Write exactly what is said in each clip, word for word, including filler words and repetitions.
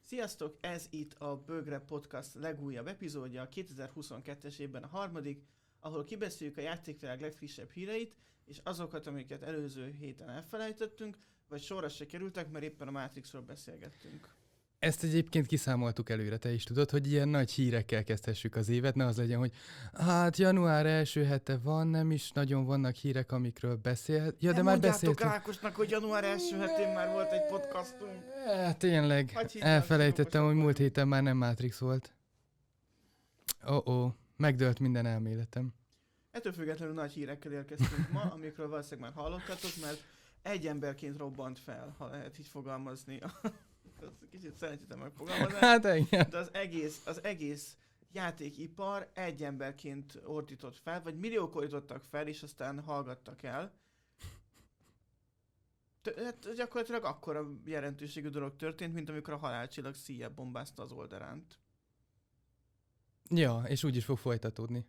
Sziasztok, ez itt a Bögre Podcast legújabb epizódja, a kétezer-huszonkettes évben a harmadik, ahol kibeszéljük a játékvilág legfrissebb híreit, és azokat, amiket előző héten elfelejtettünk, vagy sorra se kerültek, mert éppen a Matrixról beszélgettünk. Ezt egyébként kiszámoltuk előre, te is tudod, hogy ilyen nagy hírekkel kezdhessük az évet, ne az legyen, hogy hát január első hete van, nem is nagyon vannak hírek, amikről beszél. Ja, de már beszéltünk. Nem Ákosnak, hogy január első hetén már volt egy podcastunk. E, tényleg, elfelejtettem, hogy múlt héten már nem Matrix volt. Ó-ó, megdőlt minden elméletem. Ettől függetlenül nagy hírekkel érkeztünk ma, amikről valószínűleg már hallottatok, mert egy emberként robbant fel, ha lehet így fogalmazni. Kicsit szerencsétlen megfogalmazni. Hát igen. De az egész, az egész játékipar egy emberként ordított fel, vagy milliók ordítottak fel, és aztán hallgattak el. Hát gyakorlatilag akkora jelentőségű dolog történt, mint amikor a halálcsillag szíjjel bombázta az Olderánt. Ja, és úgy is fog folytatódni.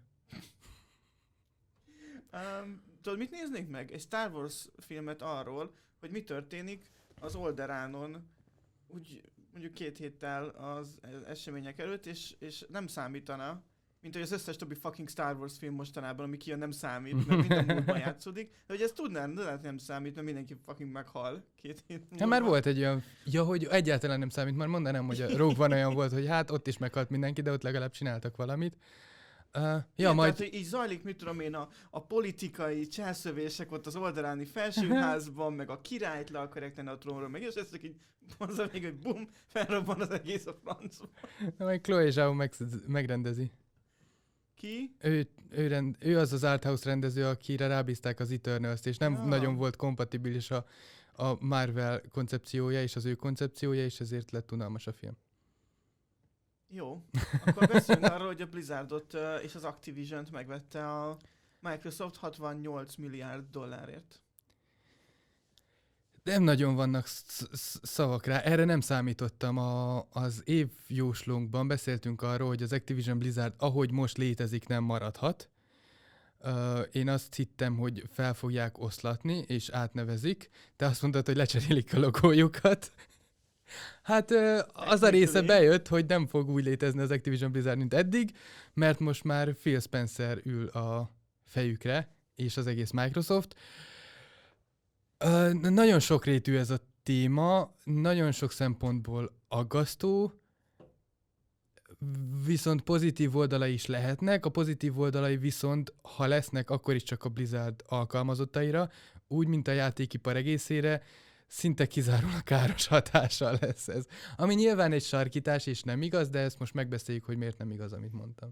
Um, tudod, mit néznénk meg? Egy Star Wars filmet arról, hogy mi történik az Olderánon, úgy mondjuk két héttel az események előtt, és, és nem számítana, mint hogy az összes többi fucking Star Wars film mostanában, ami kijön, nem számít, mert minden múltban játszódik, de hogy ez tudnám, de lehet nem számít, mert mindenki fucking meghal két hét múlva. Hát már volt egy olyan, ja, hogy egyáltalán nem számít, már mondanám, hogy a Rogue One olyan volt, hogy hát ott is meghalt mindenki, de ott legalább csináltak valamit. Uh, ja, Igen, majd... tehát, hogy így zajlik, mit tudom én, a, a politikai cselszövések ott az oldaláni felsőházban, meg a királyt le akarják tenni a trónról, meg és ez csak így mondza még, hogy bum, felrobban az egész a francba. Majd Chloe Zhao meg, megrendezi. Ki? Ő, ő, rend, ő az az Arthouse rendező, akire rábízták az Eternals-t, és nem ja. nagyon volt kompatibilis a, a Marvel koncepciója és az ő koncepciója, és ezért lett unalmas a film. Jó, akkor beszéljünk arról, hogy a Blizzardot uh, és az Activision-t megvette a Microsoft hatvannyolc milliárd dollárért. Nem nagyon vannak szavak rá, erre nem számítottam. A, az évjóslónkban beszéltünk arról, hogy az Activision Blizzard, ahogy most létezik, nem maradhat. Uh, én azt hittem, hogy fel fogják oszlatni, és átnevezik, de azt mondtad, hogy lecserélik a logójukat. Hát az a része bejött, hogy nem fog úgy létezni az Activision Blizzard, mint eddig, mert most már Phil Spencer ül a fejükre, és az egész Microsoft. Uh, nagyon sokrétű ez a téma, nagyon sok szempontból aggasztó, viszont pozitív oldalai is lehetnek. A pozitív oldalai viszont, ha lesznek, akkor is csak a Blizzard alkalmazottaira, úgy, mint a játékipar egészére, szinte kizárólag káros hatással lesz ez. Ami nyilván egy sarkítás, és nem igaz, de ezt most megbeszéljük, hogy miért nem igaz, amit mondtam.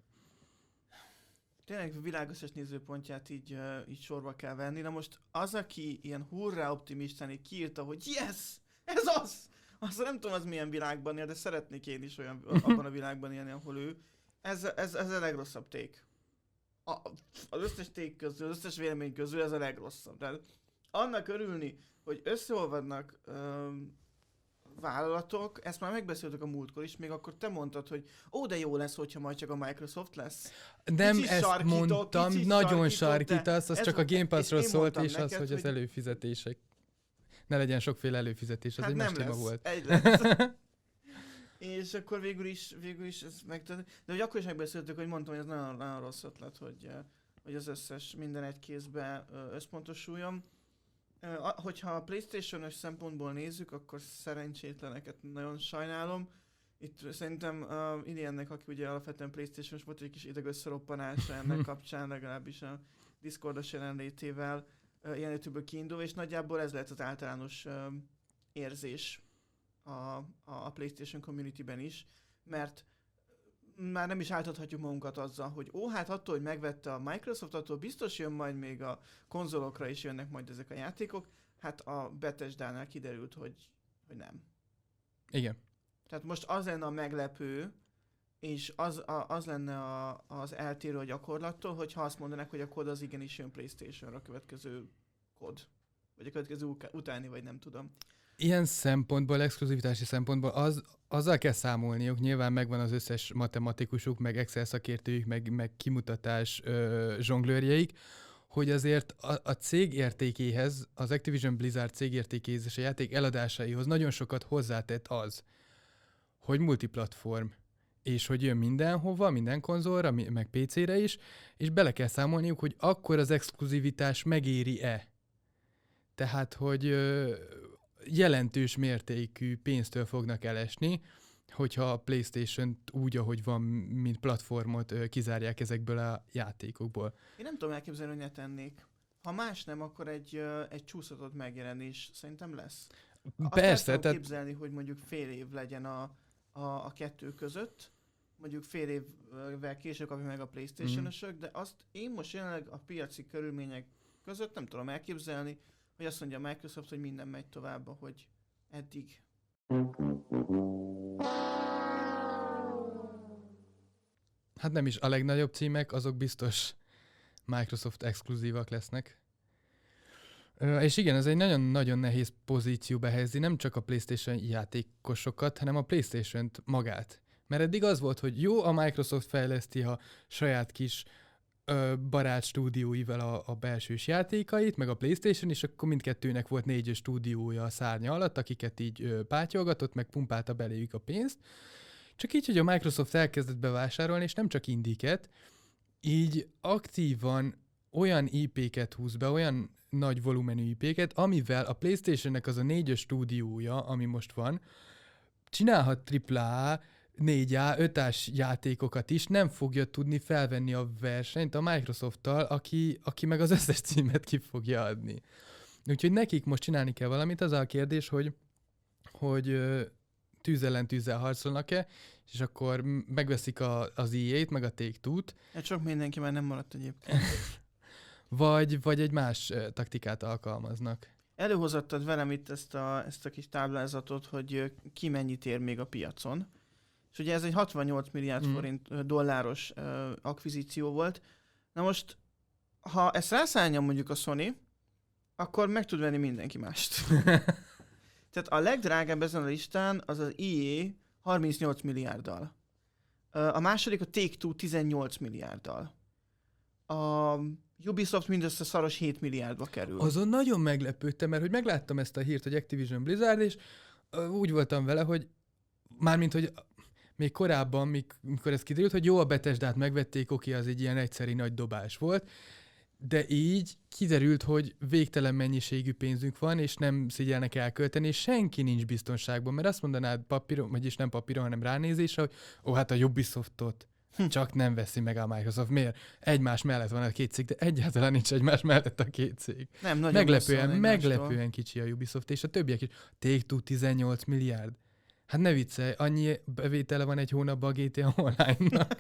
Tényleg világos nézőpontját így, uh, így sorba kell venni. Na most az, aki ilyen hurrá optimistán így kiírta, hogy yes, ez az! Azt nem tudom, az milyen világban él, de szeretnék én is olyan, abban a világban élni, ahol ő. Ez, ez, ez a legrosszabb take. A, az összes take közül, az összes vélemény közül ez a legrosszabb. Tehát annak örülni, hogy összeolvadnak um, vállalatok, ezt már megbeszéltük a múltkor is, még akkor te mondtad, hogy ó, de jó lesz, hogyha majd csak a Microsoft lesz. Nem kicsit ezt mondtam, nagyon sarkítasz, az csak a Game Pass-ról szólt, és neked, az, hogy, hogy az előfizetések. Ne legyen sokféle előfizetés, az hát egy más téma volt. Egy lesz. És akkor végül is, végül is ez megtörtént. De hogy akkor is megbeszéltük, hogy mondtam, hogy ez nagyon, nagyon rossz ötlet, hogy, hogy az összes minden egy kézbe összpontosuljon. Hogyha a PlayStation-ös szempontból nézzük, akkor szerencsétleneket nagyon sajnálom. Itt szerintem uh, Iliennek, aki ugye alapvetően PlayStation-os volt, egy kis ideg összeroppanása ennek kapcsán, legalábbis a Discordos jelenlétével uh, ilyen YouTube-ből kiindul, és nagyjából ez lehet az általános uh, érzés a, a, a PlayStation community-ben is, mert már nem is áltathatjuk magunkat azzal, hogy ó, hát attól, hogy megvette a Microsoft, attól biztos jön majd még a konzolokra is jönnek majd ezek a játékok. Hát a Bethesda-nál kiderült, hogy, hogy nem. Igen. Tehát most az lenne a meglepő, és az, a, az lenne a, az eltérő a gyakorlattól, hogyha azt mondanák, hogy a kód az igenis jön PlayStation-ra a következő kód. Vagy a következő utáni, vagy nem tudom. Ilyen szempontból, exkluzivitási szempontból az, azzal kell számolniuk, nyilván megvan az összes matematikusuk, meg Excel szakértőjük, meg, meg kimutatás ö, zsonglőrjeik, hogy azért a, a cég értékéhez, az Activision Blizzard cég értékéhez és a játék eladásaihoz nagyon sokat hozzátett az, hogy multiplatform, és hogy jön mindenhova, minden konzolra, meg pé cére is, és bele kell számolniuk, hogy akkor az exkluzivitás megéri-e. Tehát, hogy ö, jelentős mértékű pénztől fognak elesni, hogyha a PlayStation-t úgy, ahogy van, mint platformot ö, kizárják ezekből a játékokból. Én nem tudom elképzelni, hogy ne tennék. Ha más nem, akkor egy, ö, egy csúszatott megjelenés szerintem lesz. Azt Persze, el tehát... képzelni, hogy mondjuk fél év legyen a, a, a kettő között, mondjuk fél évvel később kapja meg a PlayStation-ösök, mm. de azt én most jelenleg a piaci körülmények között nem tudom elképzelni, hogy azt mondja a Microsoft, hogy minden megy tovább, ahogy eddig. Hát nem is, a legnagyobb címek, azok biztos Microsoft exkluzívak lesznek. Ö, és igen, ez egy nagyon-nagyon nehéz pozícióba helyezni, nem csak a PlayStation játékosokat, hanem a PlayStation-t magát. Mert eddig az volt, hogy jó, a Microsoft fejleszti a saját kis ö, barát stúdióival a, a belsős játékait, meg a PlayStation, és akkor mindkettőnek volt négy stúdiója a szárnya alatt, akiket így ö, pátyolgatott, meg pumpálta beléjük a pénzt. Csak így, hogy a Microsoft elkezdett bevásárolni, és nem csak indiket, így aktívan olyan í péket húz be, olyan nagy volumenű í péket, amivel a PlayStation-nek az a négyes stúdiója, ami most van, csinálhat tripla á, négy á, öt ás játékokat is, nem fogja tudni felvenni a versenyt a Microsofttal, aki, aki meg az összes címet ki fogja adni. Úgyhogy nekik most csinálni kell valamit, az a kérdés, hogy, hogy tűz ellen tűzzel harcolnak-e, és akkor megveszik a, az í á-t, meg a Take-Two-t. Hát sok mindenki már nem maradt egyébként. vagy, vagy egy más uh, taktikát alkalmaznak. Előhozottad velem itt ezt a, ezt a kis táblázatot, hogy ki mennyit ér még a piacon. És ugye ez egy hatvannyolc milliárd mm. forint dolláros uh, akvizíció volt. Na most, ha ezt rászállja mondjuk a Sony, akkor meg tud venni mindenki mást. Tehát a legdrágább ezen a listán az az í á harmincnyolc milliárddal. A második a Take-Two tizennyolc milliárddal. A Ubisoft mindössze szaros hét milliárdba kerül. Azon nagyon meglepődtem, mert hogy megláttam ezt a hírt, hogy Activision Blizzard, és úgy voltam vele, hogy mármint, hogy még korábban, mikor ez kiderült, hogy jó, a Bethesdát megvették, oké, az egy ilyen egyszeri nagy dobás volt, de így kiderült, hogy végtelen mennyiségű pénzünk van, és nem szigyelnek elkölteni, és senki nincs biztonságban, mert azt mondanád papíron, vagyis nem papíron, hanem ránézésre, hogy ó, hát a Ubisoftot csak nem veszi meg a Microsoft. Miért? Egymás mellett van a két cég, de egyáltalán nincs egymás mellett a két cég. Nem, nagyon meglepően, meglepően kicsi a Ubisoft, és a többiek is. Take-Two tizennyolc milliárd. Hát ne viccelj, annyi bevétele van egy hónapban a gé té á Online-nak.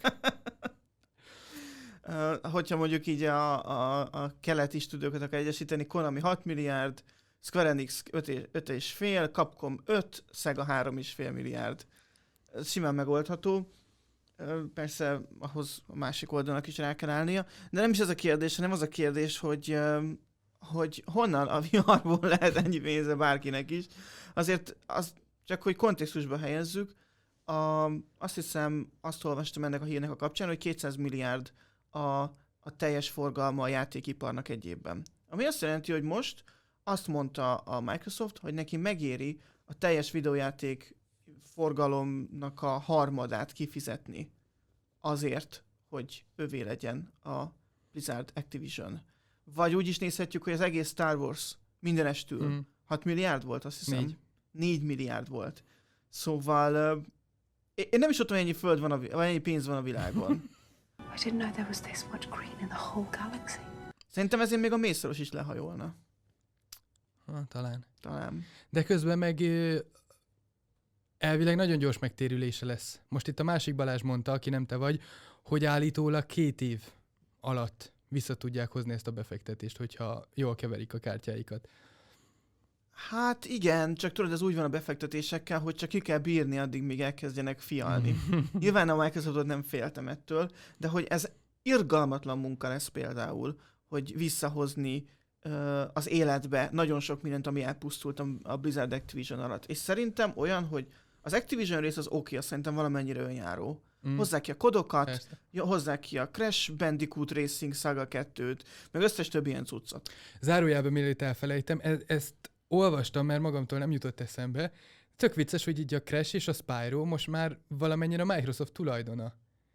Uh, hogyha mondjuk így a, a, a keleti stúdiókat akar egyesíteni, Konami hat milliárd, Square Enix öt és fél, Capcom öt, Sega három és fél milliárd. Ez simán megoldható. Uh, persze ahhoz a másik oldalnak is rá kell állnia. De nem is ez a kérdés, hanem az a kérdés, hogy, uh, hogy honnan a vé er-ból lehet ennyi pénze bárkinek is. Azért az, csak hogy kontextusba helyezzük, a, azt hiszem, azt olvastam ennek a hírnek a kapcsán, hogy kétszáz milliárd A, a teljes forgalma a játékiparnak egy évben. Ami azt jelenti, hogy most azt mondta a Microsoft, hogy neki megéri a teljes videójáték forgalomnak a harmadát kifizetni azért, hogy övé legyen a Blizzard Activision. Vagy úgy is nézhetjük, hogy az egész Star Wars mindenestül mm. hat milliárd volt, azt hiszem. Négy. négy milliárd volt. Szóval uh, én nem is tudom, hogy ennyi föld van, a, vagy ennyi pénz van a világon. I didn't know there was this much green in the whole galaxy. Szerintem ezért még a Mészáros is lehajolna. Ha, talán. Talán. De közben meg elvileg nagyon gyors megtérülése lesz. Most itt a másik Balázs mondta, aki nem te vagy, hogy állítólag két év alatt vissza tudják hozni ezt a befektetést, hogyha jól keverik a kártyáikat. Hát igen, csak tudod, ez úgy van a befektetésekkel, hogy csak ki kell bírni addig, míg elkezdjenek fialni. Nyilván a Microsoftot nem féltem ettől, de hogy ez irgalmatlan munka lesz például, hogy visszahozni uh, az életbe nagyon sok mindent, ami elpusztult a Blizzard Activision alatt. És szerintem olyan, hogy az Activision rész az oké, okay, azt szerintem valamennyire önjáró. Mm. Hozzák ki a kodokat, Persze. hozzák ki a Crash Bandicoot Racing Saga kettőt, meg összes több ilyen cuccot. Zárójában mielőtt elfelejtem, e- ezt olvastam, mert magamtól nem jutott eszembe, Tök vicces, hogy így a Crash és a Spyro most már valamennyire a Microsoft tulajdona.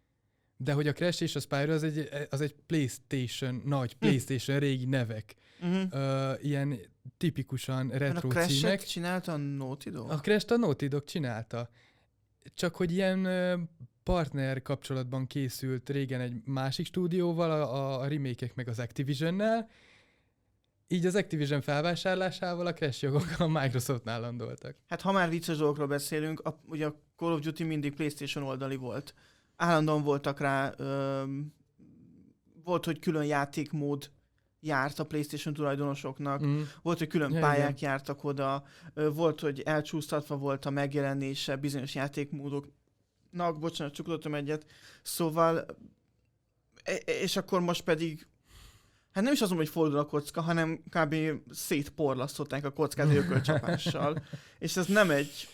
De hogy a Crash és a Spyro az egy, az egy PlayStation, nagy PlayStation régi nevek. Uh-huh. Uh, ilyen tipikusan retro a Crash-et címek. csinálta a Naughty Dog? A Crash-t a Naughty Dog csinálta. Csak hogy ilyen uh, partner kapcsolatban készült régen egy másik stúdióval, a, a remake-ek meg az Activisionnel. Így az Activision felvásárlásával a Crash jogok a Microsoftnál landoltak. Hát ha már vicces dolgokról beszélünk, a, ugye a Call of Duty mindig PlayStation oldali volt. Állandóan voltak rá, öm, volt, hogy külön játékmód járt a PlayStation tulajdonosoknak, Mm. volt, hogy külön Ja, pályák igen. jártak oda, ö, volt, hogy elcsúsztatva volt a megjelenése bizonyos játékmódoknak, bocsánat, csuklottam egyet, szóval, e- és akkor most pedig, hát nem is azon, hogy fordul a kocka, hanem kb. Szétporlasztották a kockát egy ökölcsapással, és ez nem egy,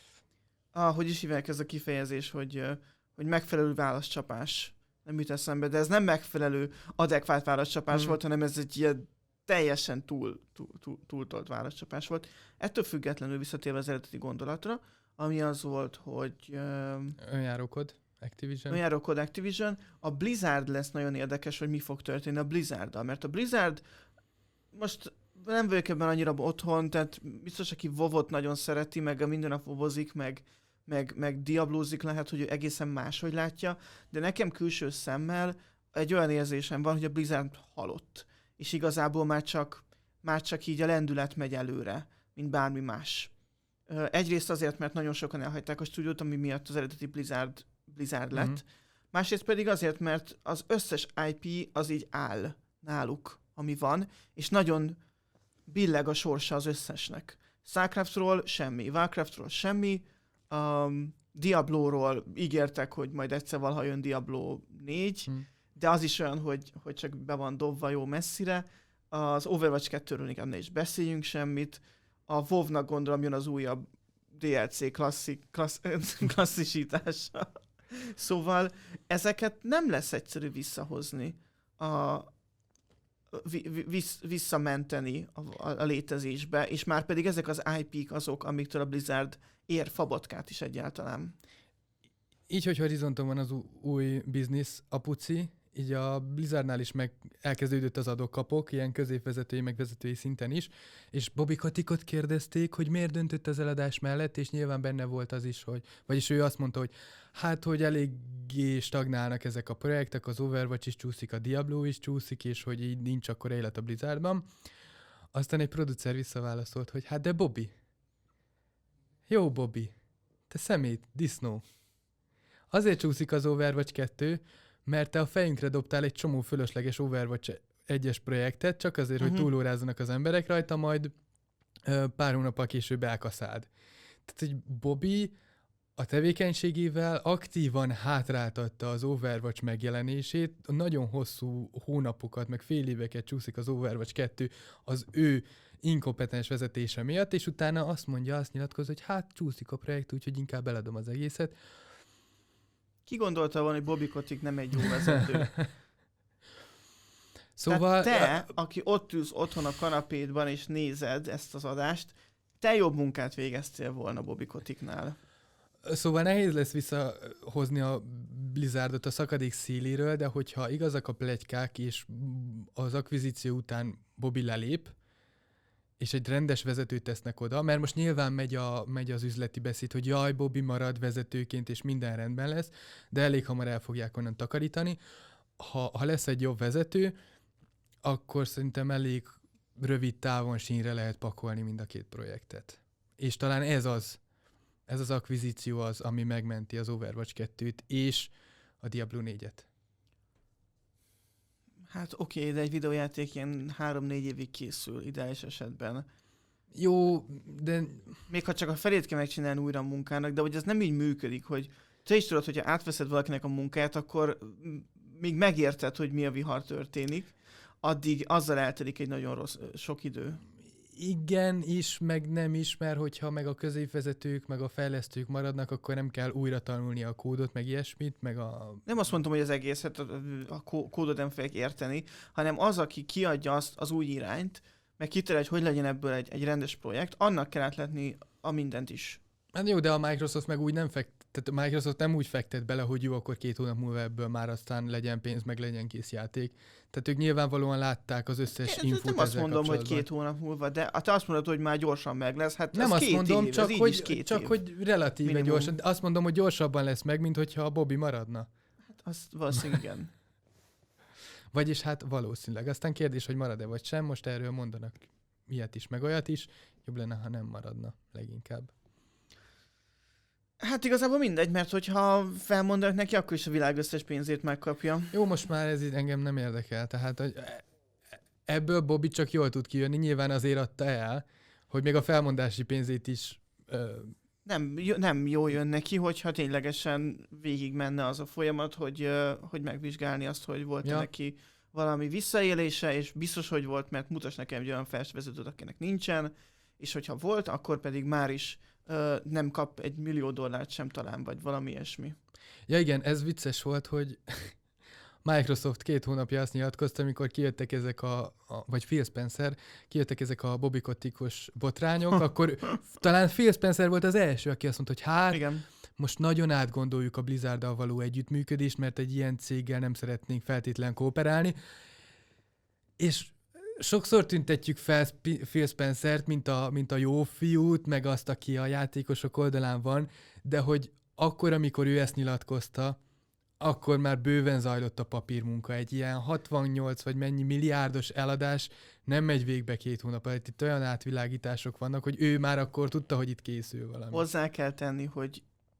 ah, hogy is hívják ez a kifejezés, hogy, ö, hogy megfelelő válaszcsapás. Nem jut eszembe, de ez nem megfelelő, adekvát válaszcsapás Mm. volt, hanem ez egy ilyen teljesen túl, túl, túl, túltolt válaszcsapás volt. Ettől függetlenül visszatérve az eredeti gondolatra, ami az volt, hogy um, Önjárókod, Activision. önjáró Code Activision, a Blizzard lesz nagyon érdekes, hogy mi fog történni a Blizzarddal, mert a Blizzard most nem vagyok ebben annyira otthon, tehát biztos, aki WoW-ot nagyon szereti, meg minden nap WoW-ozik, meg meg, meg diablózik, lehet, hogy ő egészen máshogy látja, de nekem külső szemmel egy olyan érzésem van, hogy a Blizzard halott, és igazából már csak, már csak így a lendület megy előre, mint bármi más. Ö, Egyrészt azért, mert nagyon sokan elhagyták a stúdiót, ami miatt az eredeti Blizzard, Blizzard lett, Mhm. másrészt pedig azért, mert az összes i pé az így áll náluk, ami van, és nagyon billeg a sorsa az összesnek. Starcraftról semmi, Warcraftról semmi, Um, Diablo-ról ígértek, hogy majd egyszer valaha jön Diablo négy, Hmm. de az is olyan, hogy, hogy csak be van dobva jó messzire. Az Overwatch kettőről inkább ne is beszéljünk semmit. A WoW-nak gondolom jön az újabb dé el cé klasszik, klassz, klasszisítása. Szóval ezeket nem lesz egyszerű visszahozni, a, vi, vi, vissz, visszamenteni a, a, a létezésbe, és már pedig ezek az i pé-k azok, amiktől a Blizzard ér fabatkát is egyáltalán. Így, hogy Horizonton van az ú- új biznisz, a puci, így a Blizzardnál is meg elkezdődött az adok-kapok, ilyen középvezetői, meg vezetői szinten is, és Bobby Kotickot kérdezték, hogy miért döntött az eladás mellett, és nyilván benne volt az is, hogy, vagyis ő azt mondta, hogy hát, hogy eléggé stagnálnak ezek a projektek, az Overwatch is csúszik, a Diablo is csúszik, és hogy így nincs akkor élet a Blizzardban. Aztán egy producer visszaválaszolt, hogy hát de Bobby, jó Bobby, te szemét, disznó. Azért csúszik az Overwatch kettő, mert te a fejünkre dobtál egy csomó fölösleges Overwatch egyes projektet, csak azért, Mhm. hogy túlórázzanak az emberek rajta, majd ö, pár hónappal később elkaszáld. Tehát, hogy Bobby a tevékenységével aktívan hátráltatta az Overwatch megjelenését, nagyon hosszú hónapokat, meg fél éveket csúszik az Overwatch kettő az ő inkompetens vezetése miatt, és utána azt mondja, azt nyilatkoz, hogy hát csúszik a projekt, úgyhogy inkább eladom az egészet. Ki gondolta volna, hogy Bobby Kotick nem egy jó vezető? Szóval... Tehát te, aki ott ülsz otthon a kanapédban és nézed ezt az adást, te jobb munkát végeztél volna Bobby Koticknál. Szóval nehéz lesz visszahozni a Blizzardot a szakadék széléről, de hogyha igazak a pletykák, és az akvizíció után Bobby lelép, és egy rendes vezetőt tesznek oda, mert most nyilván megy, a, megy az üzleti beszéd, hogy jaj, Bobby marad vezetőként, és minden rendben lesz, de elég hamar el fogják onnan takarítani. Ha, ha lesz egy jobb vezető, akkor szerintem elég rövid távon sínre lehet pakolni mind a két projektet. És talán ez az, ez az akvizíció az, ami megmenti az Overwatch kettőt és a Diablo négyet. Hát oké, okay, de egy videójáték ilyen három-négy évig készül, ideális esetben. Jó, de Még ha csak a felét kell megcsinálni újra a munkának, de hogy ez nem így működik, hogy te is tudod, hogyha átveszed valakinek a munkáját, akkor m- még megérted, hogy mi a vihar történik, addig azzal eltelik egy nagyon rossz, sok idő. igen is, meg nem is, mert hogyha meg a középvezetők, meg a fejlesztők maradnak, akkor nem kell újra tanulni a kódot, meg ilyesmit, meg a... Nem azt mondtam, hogy az egészet, a, a kó- kódot nem fogják érteni, hanem az, aki kiadja azt az új irányt, meg kitalálja, hogy hogy legyen ebből egy, egy rendes projekt, annak kell átlátni a mindent is. Hát jó, de a Microsoft meg úgy nem fekt, tehát a Microsoft nem úgy fektet bele, hogy jó, akkor két hónap múlva ebből már aztán legyen pénz, meg legyen kész játék. Tehát ők nyilvánvalóan látták az összes Én infót nem azt ezzel mondom, hogy kapcsolatban. két hónap múlva, de te azt mondod, hogy már gyorsan meg lesz. Hát Nem ez azt két mondom, év, csak, ez így hogy, is két csak év. hogy relatíve Minimum. gyorsan. Azt mondom, hogy gyorsabban lesz meg, mint hogyha a Bobby maradna. Hát azt valószínűleg igen. Vagyis hát valószínűleg. Aztán kérdés, hogy marad-e vagy sem. Most erről mondanak ilyet is, meg olyat is. Jobb lenne, ha nem maradna leginkább. Hát igazából mindegy, mert hogyha felmondanak neki, akkor is a világ összes pénzét megkapja. Jó, most már ez így engem nem érdekel. Tehát hogy ebből Bobby csak jól tud kijönni. Nyilván azért adta el, hogy még a felmondási pénzét is... Ö... Nem, jó- nem jó jön neki, hogyha ténylegesen végig menne az a folyamat, hogy, ö, hogy megvizsgálni azt, hogy volt Ja. neki valami visszaélése, és biztos, hogy volt, mert mutass nekem egy olyan felsvezetőt, akinek nincsen, és hogyha volt, akkor pedig már is ö, nem kap egy millió dollárt sem talán, vagy valami ilyesmi. Ja igen, ez vicces volt, hogy Microsoft két hónapja azt nyilatkozta, amikor kijöttek ezek a, a vagy Phil Spencer, kijöttek ezek a bobikotikos botrányok, akkor talán Phil Spencer volt az első, aki azt mondta, hogy hát Igen. most nagyon átgondoljuk a Blizzarddal való együttműködést, mert egy ilyen céggel nem szeretnénk feltétlen kooperálni. És sokszor tüntetjük fel Sp- Phil Spencert, mint a, mint a jó fiút, meg azt, aki a játékosok oldalán van, de hogy akkor, amikor ő ezt nyilatkozta, akkor már bőven zajlott a papírmunka. Egy ilyen hatvannyolc vagy mennyi milliárdos eladás nem megy végbe két hónap alatt. Itt olyan átvilágítások vannak, hogy ő már akkor tudta, hogy itt készül valami. Hozzá kell tenni, hogy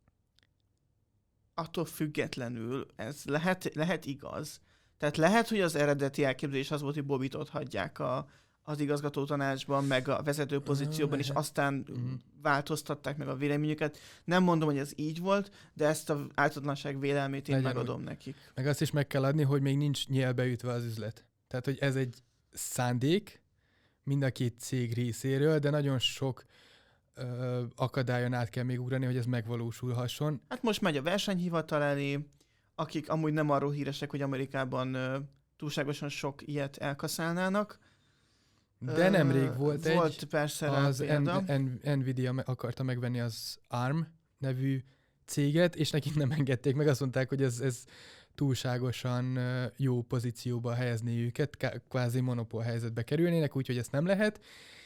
attól függetlenül ez lehet, lehet igaz. Tehát lehet, hogy az eredeti elképzelés az volt, hogy Bobbyt ott hagyják a, az igazgató tanácsban, meg a vezető pozícióban, és lehet. aztán Mhm. változtatták meg a véleményüket. Nem mondom, hogy ez így volt, de ezt az általánosság vélelmét én Legyen megadom nekik. Meg azt is meg kell adni, hogy még nincs nyélbeütve az üzlet. Tehát, hogy ez egy szándék mind a két cég részéről, de nagyon sok ö, akadályon át kell még ugrani, hogy ez megvalósulhasson. Hát most megy a versenyhivatal elé, akik amúgy nem arról híresek, hogy Amerikában ö, túlságosan sok ilyet elkaszálnának. De Ö, nemrég volt, Volt egy, persze rá az példa. en- en- Nvidia me- akarta megvenni az ARM nevű céget, és nekik nem engedték meg, azt mondták, hogy ez, ez túlságosan ö, jó pozícióba helyezni őket, ká- kvázi monopól helyzetbe kerülnének, úgyhogy ezt nem lehet.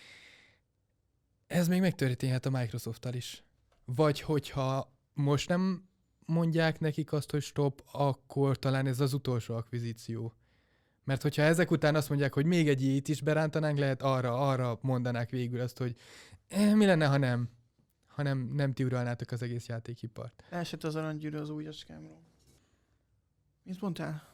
Ez még megtörténhet a Microsofttal is. Vagy hogyha most nem mondják nekik azt, hogy stop, akkor talán ez az utolsó akvizíció. Mert hogyha ezek után azt mondják, hogy még egy ilyet is berántanánk, lehet arra, arra mondanák végül azt, hogy eh, mi lenne, ha nem, ha nem, nem ti uralnátok az egész játékipart. Elsett az aranygyűrű az új acskámról. Mit mondtál?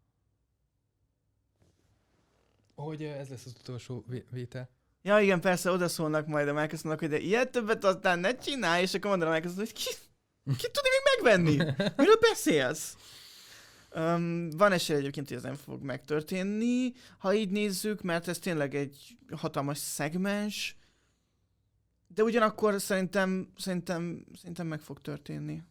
Hogy eh, ez lesz az utolsó vé- vétel. Ja igen, persze odaszólnak majd a Microsoftnak, hogy de ilyet többet aztán ne csinálj, és akkor mondanak a Microsoft, hogy ki, ki tudni még megvenni? Miről beszélsz? Um, van esély egyébként, hogy ez nem fog megtörténni, ha így nézzük, mert ez tényleg egy hatalmas szegmens, de ugyanakkor szerintem, szerintem, szerintem meg fog történni.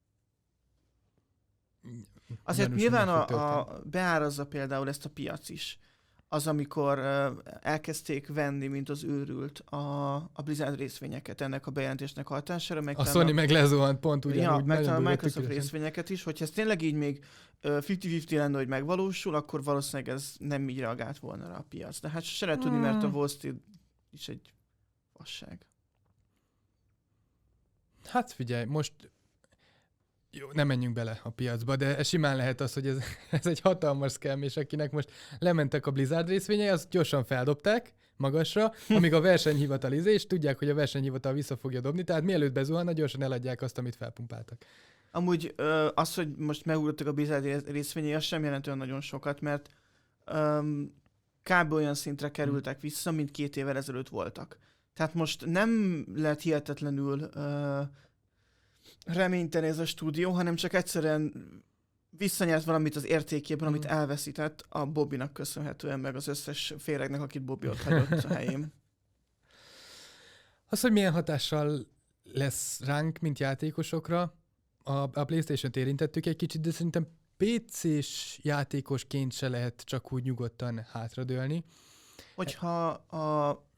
Azért Gyanúsan nyilván meg fog a, történni. a beárazza például ezt a piac is. Az, amikor uh, elkezdték venni, mint az őrült a, a Blizzard részvényeket ennek a bejelentésnek hatására. Meg A talán Sony meg lezuhant pont ja, ugyanúgy. meg nagyon talán a durva, Microsoft tükrösen. részvényeket is, hogyha ez tényleg így még uh, fifty-fifty lenne, hogy megvalósul, akkor valószínűleg ez nem így reagált volna rá a piac. De hát se lehet tudni, mert a Hmm. Wall Street is egy fasság. Hát figyelj, most jó, nem menjünk bele a piacba, de simán lehet az, hogy ez, ez egy hatalmas scam, és akinek most lementek a Blizzard részvényei, azt gyorsan feldobták magasra, amíg a versenyhivatal izé, és tudják, hogy a versenyhivatal vissza fogja dobni, tehát mielőtt bezuhanna, gyorsan eladják azt, amit felpumpáltak. Amúgy ö, az, hogy most megugrottak a Blizzard rész- részvényei, az sem jelent olyan nagyon sokat, mert öm, kb. Olyan szintre kerültek vissza, mint két évvel ezelőtt voltak. Tehát most nem lett hihetetlenül ö, reménytelen ez a stúdió, hanem csak egyszerűen visszanyert valamit az értékében, amit Mm. elveszített a Bobbynak köszönhetően, meg az összes féregnek, akit Bobby ott hagyott a helyén. Az, hogy milyen hatással lesz ránk, mint játékosokra, a, a PlayStation-t érintettük egy kicsit, de szerintem pé cés játékosként se lehet csak úgy nyugodtan hátradőlni. Hogyha a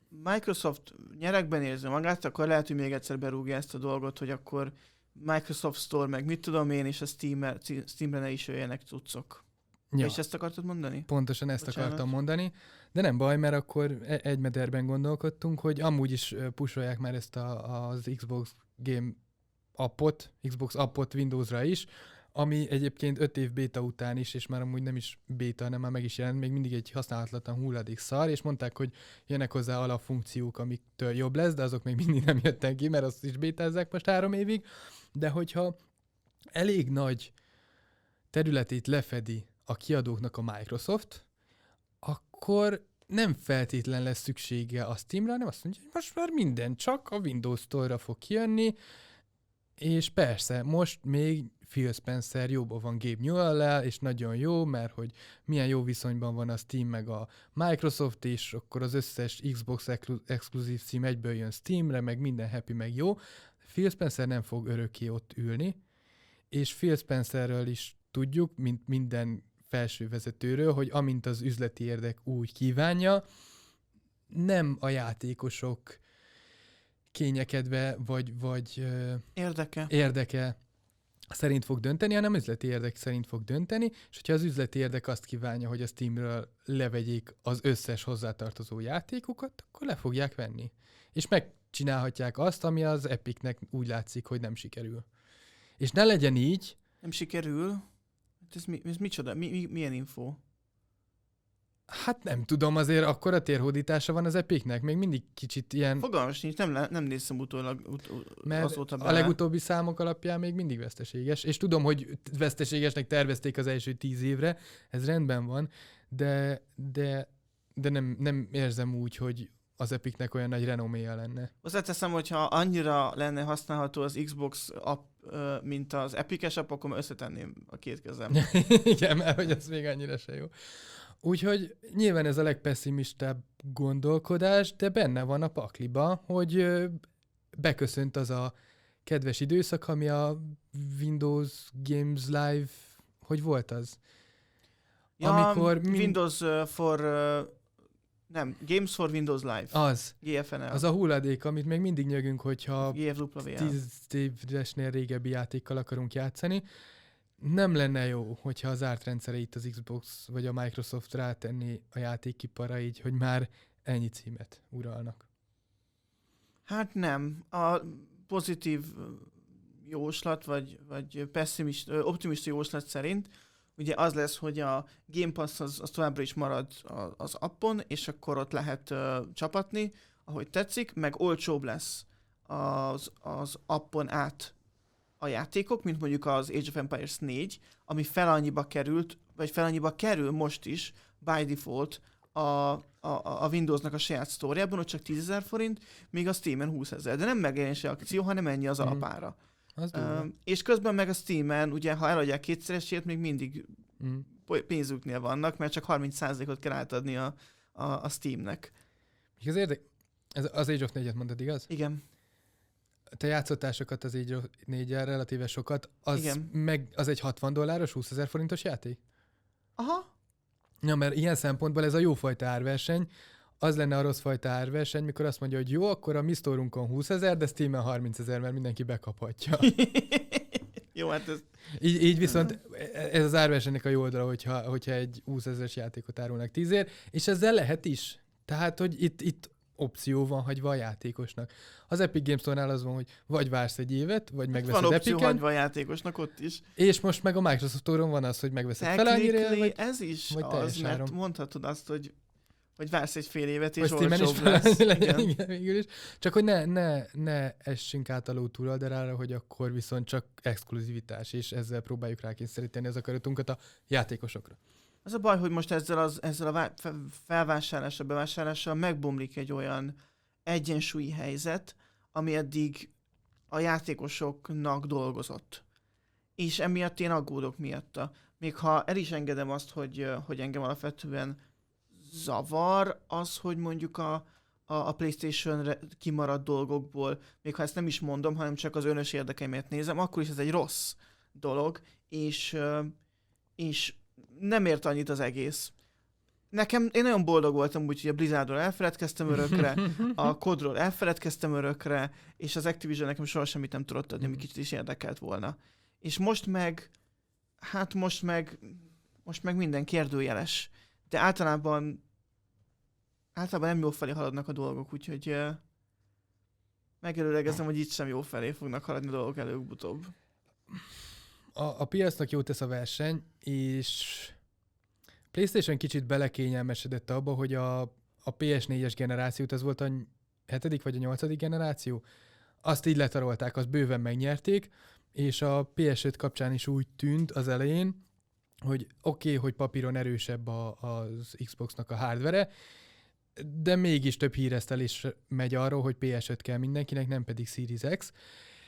Microsoft nyerekben érzi magát, akkor lehet, hogy még egyszer berúgja ezt a dolgot, hogy akkor Microsoft Store, meg mit tudom én, és a Steam-re, Steamre ne is jöjjenek cuccok. Ja. És ezt akartad mondani? Pontosan ezt Bocsánat. akartam mondani, de nem baj, mert akkor e- egy mederben gondolkodtunk, hogy amúgy is ö, pusolják már ezt a, az Xbox Game appot, Xbox appot Windowsra is, ami egyébként öt év béta után is, és már amúgy nem is béta, hanem már meg is jelent, még mindig egy használatlan hulladék szar, és mondták, hogy jönnek hozzá alapfunkciók, amiktől jobb lesz, de azok még mindig nem jöttek ki, mert azt is bétázzák most három évig, de hogyha elég nagy területét lefedi a kiadóknak a Microsoft, akkor nem feltétlen lesz szüksége a Steamre, hanem azt mondja, hogy most már minden csak a Windows Store-ra fog kijönni, és persze, most még Phil Spencer jóban van Gabe Newell-lel, és nagyon jó, mert hogy milyen jó viszonyban van a Steam meg a Microsoft, és akkor az összes Xbox exkluzív cím egyből jön Steamre, meg minden happy, meg jó. Phil Spencer nem fog örökké ott ülni, és Phil Spencerről is tudjuk, mint minden felső vezetőről, hogy amint az üzleti érdek úgy kívánja, nem a játékosok kényekedve, vagy, vagy ö, Érdeke. érdeke szerint fog dönteni, hanem üzleti érdek szerint fog dönteni, és hogyha az üzleti érdek azt kívánja, hogy a Steamről levegyék az összes hozzátartozó játékokat, akkor le fogják venni. És megcsinálhatják azt, ami az Epicnek úgy látszik, hogy nem sikerül. És ne legyen így. Nem sikerül? Ez, mi, ez micsoda? Mi, mi, milyen info? Hát nem tudom, azért akkora térhódítása van az Epicnek, még mindig kicsit ilyen, Fogalmas nincs, nem, le- nem néztem utólag ut- ut- mert azóta a bele. legutóbbi számok alapján még mindig veszteséges, és tudom, hogy veszteségesnek tervezték az első tíz évre, ez rendben van, de, de, de nem, nem érzem úgy, hogy az Epicnek olyan nagy renoméja lenne. Hozzáteszem, hogyha annyira lenne használható az Xbox app, ö, mint az Epic-es app, akkor összetenném a két kezem. Igen, mert hogy az még annyira se jó. Úgyhogy nyilván ez a legpesszimistább gondolkodás, de benne van a pakliba, hogy ö, beköszönt az a kedves időszak, ami a Windows Games Live, hogy volt az? Ja, Amikor min- Windows uh, for... Uh, nem, Games for Windows Live. Az, G F N L. az a hulladék, amit még mindig nyögünk, hogyha G F W L. tíz évesnél régebbi játékkal akarunk játszani. Nem lenne jó, hogyha az zárt rendszereit az Xbox vagy a Microsoft rátenni a játékiparra így, hogy már ennyi címet uralnak. Hát nem. A pozitív ö, jóslat, vagy, vagy pessimist, ö, optimista jóslat szerint ugye az lesz, hogy a Game Pass az, az továbbra is marad a- az appon, és akkor ott lehet ö, csapatni, ahogy tetszik, meg olcsóbb lesz az, az appon át a játékok, mint mondjuk az Age of Empires négy, ami fel annyiba került, vagy fel annyiba kerül most is, by default, a, a, a Windowsnak a saját sztóriában, ott csak tízezer forint, míg a Steamen húszezer. De nem megjelenési akció, hanem ennyi az Mhm. alapára. Az Uh, durva. és közben meg a Steamen, ugye, ha eladják kétszeresét, még mindig Mm. po- pénzüknél vannak, mert csak harminc százalékot kell átadni a, a, a Steamnek. És az érdek, ez az Age of négyet mondtad, igaz? Igen. Te játszottál sokat az Age of néggyel, relatíve sokat. Az, Igen. meg, az egy hatvan dolláros, húszezer forintos játék? Aha. Ja, mert ilyen szempontból ez a jófajta árverseny, az lenne a rossz fajta árverseny, mikor azt mondja, hogy jó, akkor a mi sztorunkon húszezer, de Steamen harmincezer, mert mindenki bekaphatja. Jó, hát ez... Így, így viszont ez az árversenynek a jó oldala, hogyha, hogyha egy húszezeres játékot árulnak tízért, és ezzel lehet is. Tehát, hogy itt, itt opció van hagyva a játékosnak. Az Epic Games Store-nál az van, hogy vagy vársz egy évet, vagy megveszed Van opció Epicen, hagyva a játékosnak ott is. és most meg a Microsoft Store-on van az, hogy megveszed fel annyira, Technically vagy, ez is vagy az, teljes mert áron. mondhatod azt, hogy, hogy vársz egy fél évet, vagy és Steamen is olcsóbb fel lesz. legyen, Igen. igen, végül is. Csak hogy ne, ne, ne essünk át a ló túloldalára, hogy akkor viszont csak exkluzivitás, és ezzel próbáljuk rákényszeríteni az akaratunkat a játékosokra. Az a baj, hogy most ezzel, az, ezzel a vá- fe- felvásárlással, bevásárlással megbomlik egy olyan egyensúlyi helyzet, ami eddig a játékosoknak dolgozott. És emiatt én aggódok miatta. Még ha el is engedem azt, hogy, ö, hogy engem alapvetően zavar az, hogy mondjuk a, a, a PlayStation kimaradt dolgokból, még ha ezt nem is mondom, hanem csak az önös érdekeimet nézem, akkor is ez egy rossz dolog, és, ö, és nem ért annyit az egész. Nekem, én nagyon boldog voltam, úgyhogy a Blizzardról elfeledkeztem örökre, a Codról elfeledkeztem örökre, és az Activision nekem soha semmit nem tudott adni, ami kicsit is érdekelt volna. És most meg, hát most meg, most meg minden kérdőjeles. De általában, általában nem jó felé haladnak a dolgok, úgyhogy uh, megelőlegezem, hogy itt sem jó felé fognak haladni a dolgok előbb-utóbb. A, a piacnak jót tesz a verseny, és PlayStation kicsit belekényelmesedett abba, hogy a, a pé es négyes generációt, az volt a hetedik vagy a nyolcadik generáció, azt így letarolták, azt bőven megnyerték, és a pé es öt kapcsán is úgy tűnt az elején, hogy oké, okay, hogy papíron erősebb a, az Xboxnak a hardvere, de mégis több híresztelés megy arról, hogy pé es öt kell mindenkinek, nem pedig Series X.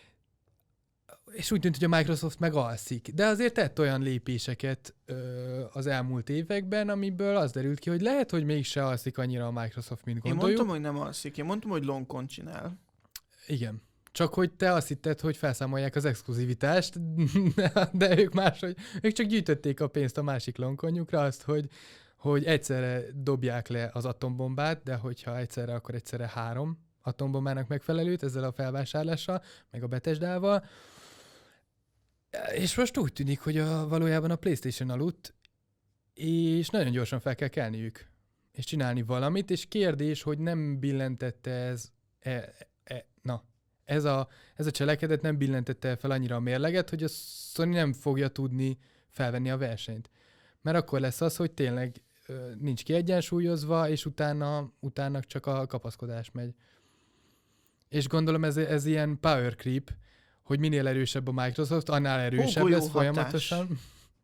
És úgy tűnt, hogy a Microsoft megalszik. De azért tett olyan lépéseket ö, az elmúlt években, amiből az derült ki, hogy lehet, hogy mégse alszik annyira a Microsoft, mint Én gondoljuk. mondtam, hogy nem alszik. Én mondtam, hogy long-con csinál. Igen. Csak hogy te azt hitted, hogy felszámolják az exkluzivitást, de ők máshogy, ők csak gyűjtötték a pénzt a másik lonkonjukra, azt, hogy, hogy egyszerre dobják le az atombombát, de hogyha egyszerre, akkor egyszerre három atombombának megfelelőt ezzel a felvásárlással, meg a Bethesdával. És most úgy tűnik, hogy a, valójában a PlayStation aludt, és nagyon gyorsan fel kell kelniük, és csinálni valamit, és kérdés, hogy nem billentette ez, e, e, na, ez a, ez a cselekedet nem billentette fel annyira a mérleget, hogy a Sony nem fogja tudni felvenni a versenyt. Mert akkor lesz az, hogy tényleg ö, nincs kiegyensúlyozva, és utána, utána csak a kapaszkodás megy. És gondolom ez, ez ilyen power creep, hogy minél erősebb a Microsoft, annál erősebb Hógolyó lesz hatás. folyamatosan.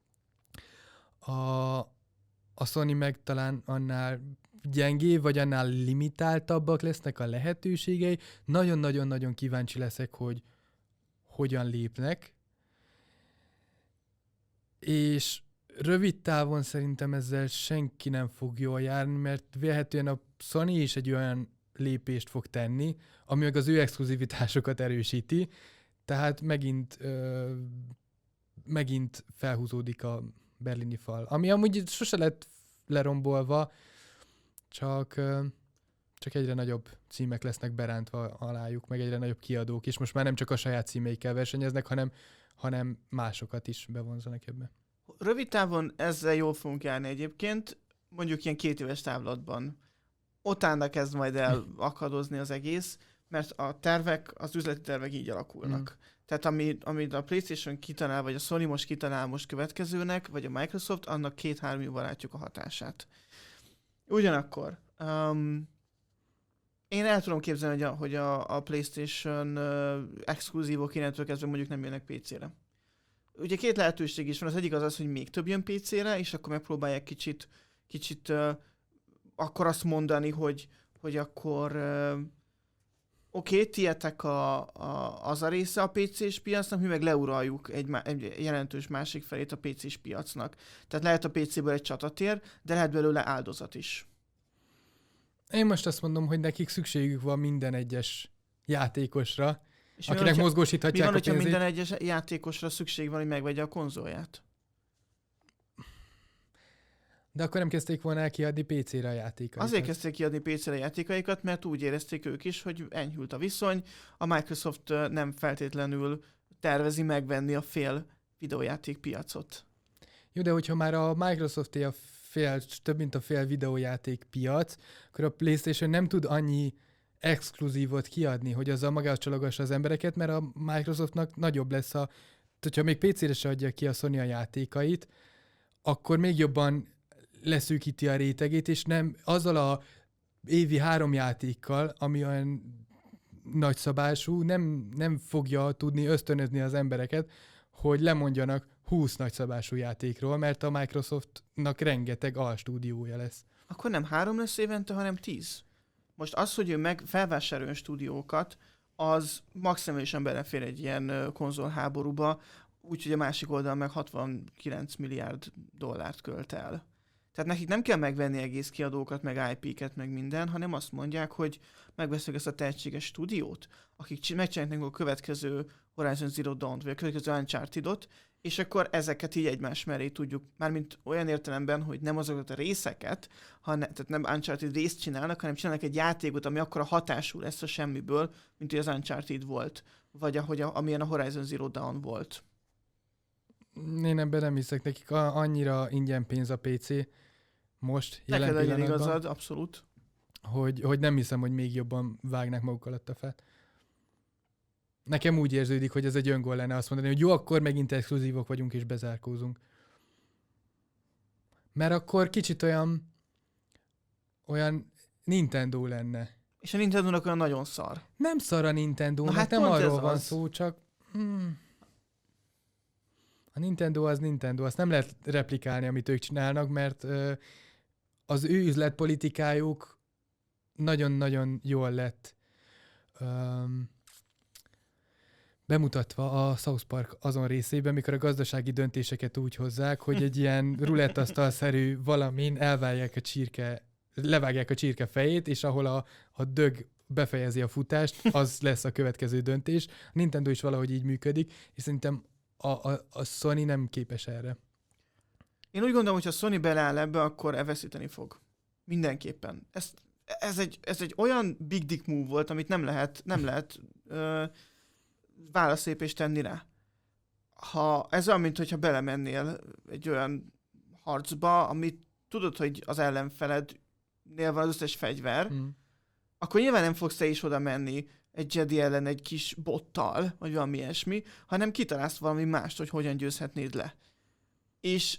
A, a Sony meg talán annál gyengébb, vagy annál limitáltabbak lesznek a lehetőségei. Nagyon-nagyon-nagyon kíváncsi leszek, hogy hogyan lépnek. És rövid távon szerintem ezzel senki nem fog jól járni, mert vélhetően a Sony is egy olyan lépést fog tenni, ami meg az ő exkluzivitásokat erősíti, tehát megint, ö, megint felhúzódik a berlini fal. Ami amúgy sose lett lerombolva, csak, ö, csak egyre nagyobb címek lesznek berántva alájuk, meg egyre nagyobb kiadók is. Most már nem csak a saját címeikkel versenyeznek, hanem, hanem másokat is bevonzanak ebbe. Rövid távon ezzel jól fogunk járni egyébként, mondjuk ilyen két éves távlatban. Utána kezd majd el akadozni az egész, mert a tervek, az üzleti tervek így alakulnak. Mm. Tehát ami, amit a PlayStation kitalál, vagy a Sony most kitalál most következőnek, vagy a Microsoft, annak két-három évvel látjuk a hatását. Ugyanakkor, um, én el tudom képzelni, hogy a, hogy a, a PlayStation uh, exkluzívok innentől kezdve mondjuk nem jönnek pé cére. Ugye két lehetőség is van, az egyik az az, hogy még több jön pé cére, és akkor megpróbálják kicsit, kicsit uh, akkor azt mondani, hogy, hogy akkor uh, oké, okay, tietek a, a, az a része a pé cés piacnak, mi meg leuraljuk egy, egy jelentős másik felét a pé cés piacnak. Tehát lehet a pé céből egy csatatér, de lehet belőle áldozat is. Én most azt mondom, hogy nekik szükségük van minden egyes játékosra, és akinek mi van, mozgósíthatják mi van, a pénzét. hogyha minden egyes játékosra szükség van, hogy megvegye a konzolját? De akkor nem kezdték volna el kiadni pé cére a játékaikat. Azért kezdték kiadni pé cére játékaikat, mert úgy érezték ők is, hogy enyhült a viszony. A Microsoft nem feltétlenül tervezi megvenni a fél videójáték piacot. Jó, de hogyha már a Microsofté a fél, több mint a fél videójáték piac, akkor a PlayStation nem tud annyi exkluzívot kiadni, hogy azzal magához csalogassa az embereket, mert a Microsoftnak nagyobb lesz a... hogyha még pé cére se adja ki a Sony a játékait, akkor még jobban leszűkíti a rétegét, és nem azzal a évi három játékkal, ami olyan nagyszabású, nem, nem fogja tudni ösztönözni az embereket, hogy lemondjanak húsz nagyszabású játékról, mert a Microsoftnak rengeteg alstúdiója lesz. Akkor nem három lesz évente, hanem tíz. Most az, hogy ő meg felvásároljon stúdiókat, az maximálisan belefér egy ilyen konzolháborúba, úgyhogy a másik oldal meg hatvankilenc milliárd dollárt költ el. Tehát nekik nem kell megvenni egész kiadókat, meg i pé-ket, meg minden, hanem azt mondják, hogy megveszünk ezt a tehetséges stúdiót, akik megcsinálják nekünk a következő Horizon Zero Dawn-t, vagy a következő Uncharted-ot, és akkor ezeket így egymás mellé tudjuk, mármint olyan értelemben, hogy nem azokat a részeket, hanem, tehát nem Uncharted részt csinálnak, hanem csinálnak egy játékot, ami akkora hatású lesz a semmiből, mint hogy az Uncharted volt, vagy ahogy a, amilyen a Horizon Zero Dawn volt. Én ebben nem hiszek, nekik a, annyira ingyen pénz a pé cé most, jelen Neked legyen pillanatban, igazad, abszolút. hogy, hogy nem hiszem, hogy még jobban vágnák maguk alatt a fel. Nekem úgy érződik, hogy ez egy öngól lenne azt mondani, hogy jó, akkor megint exkluzívok vagyunk és bezárkózunk. Mert akkor kicsit olyan olyan Nintendo lenne. És a Nintendo-nak olyan nagyon szar. Nem szar a Nintendo, hát nem pont arról ez van az. szó, csak hmm. a Nintendo az Nintendo, azt nem lehet replikálni, amit ők csinálnak, mert ö, az ő üzletpolitikájuk nagyon-nagyon jól lett öm, bemutatva a South Park azon részében, mikor a gazdasági döntéseket úgy hozzák, hogy egy ilyen rulettasztalszerű valamin elvágják a csirke, levágják a csirke fejét, és ahol a, a dög befejezi a futást, az lesz a következő döntés. A Nintendo is valahogy így működik, és szerintem a, a, a Sony nem képes erre. Én úgy gondolom, hogy ha Sony beleáll ebbe, akkor elveszíteni fog. Mindenképpen. Ez, ez, egy, ez egy olyan big dick move volt, amit nem lehet, nem lehet ö, válaszlépést tenni rá. Ha, ez olyan, mint hogyha belemennél egy olyan harcba, amit tudod, hogy az ellenfelednél van az összes fegyver, Mm. akkor nyilván nem fogsz te is oda menni egy Jedi ellen egy kis bottal, vagy valami ilyesmi, hanem kitalálsz valami mást, hogy hogyan győzhetnéd le. És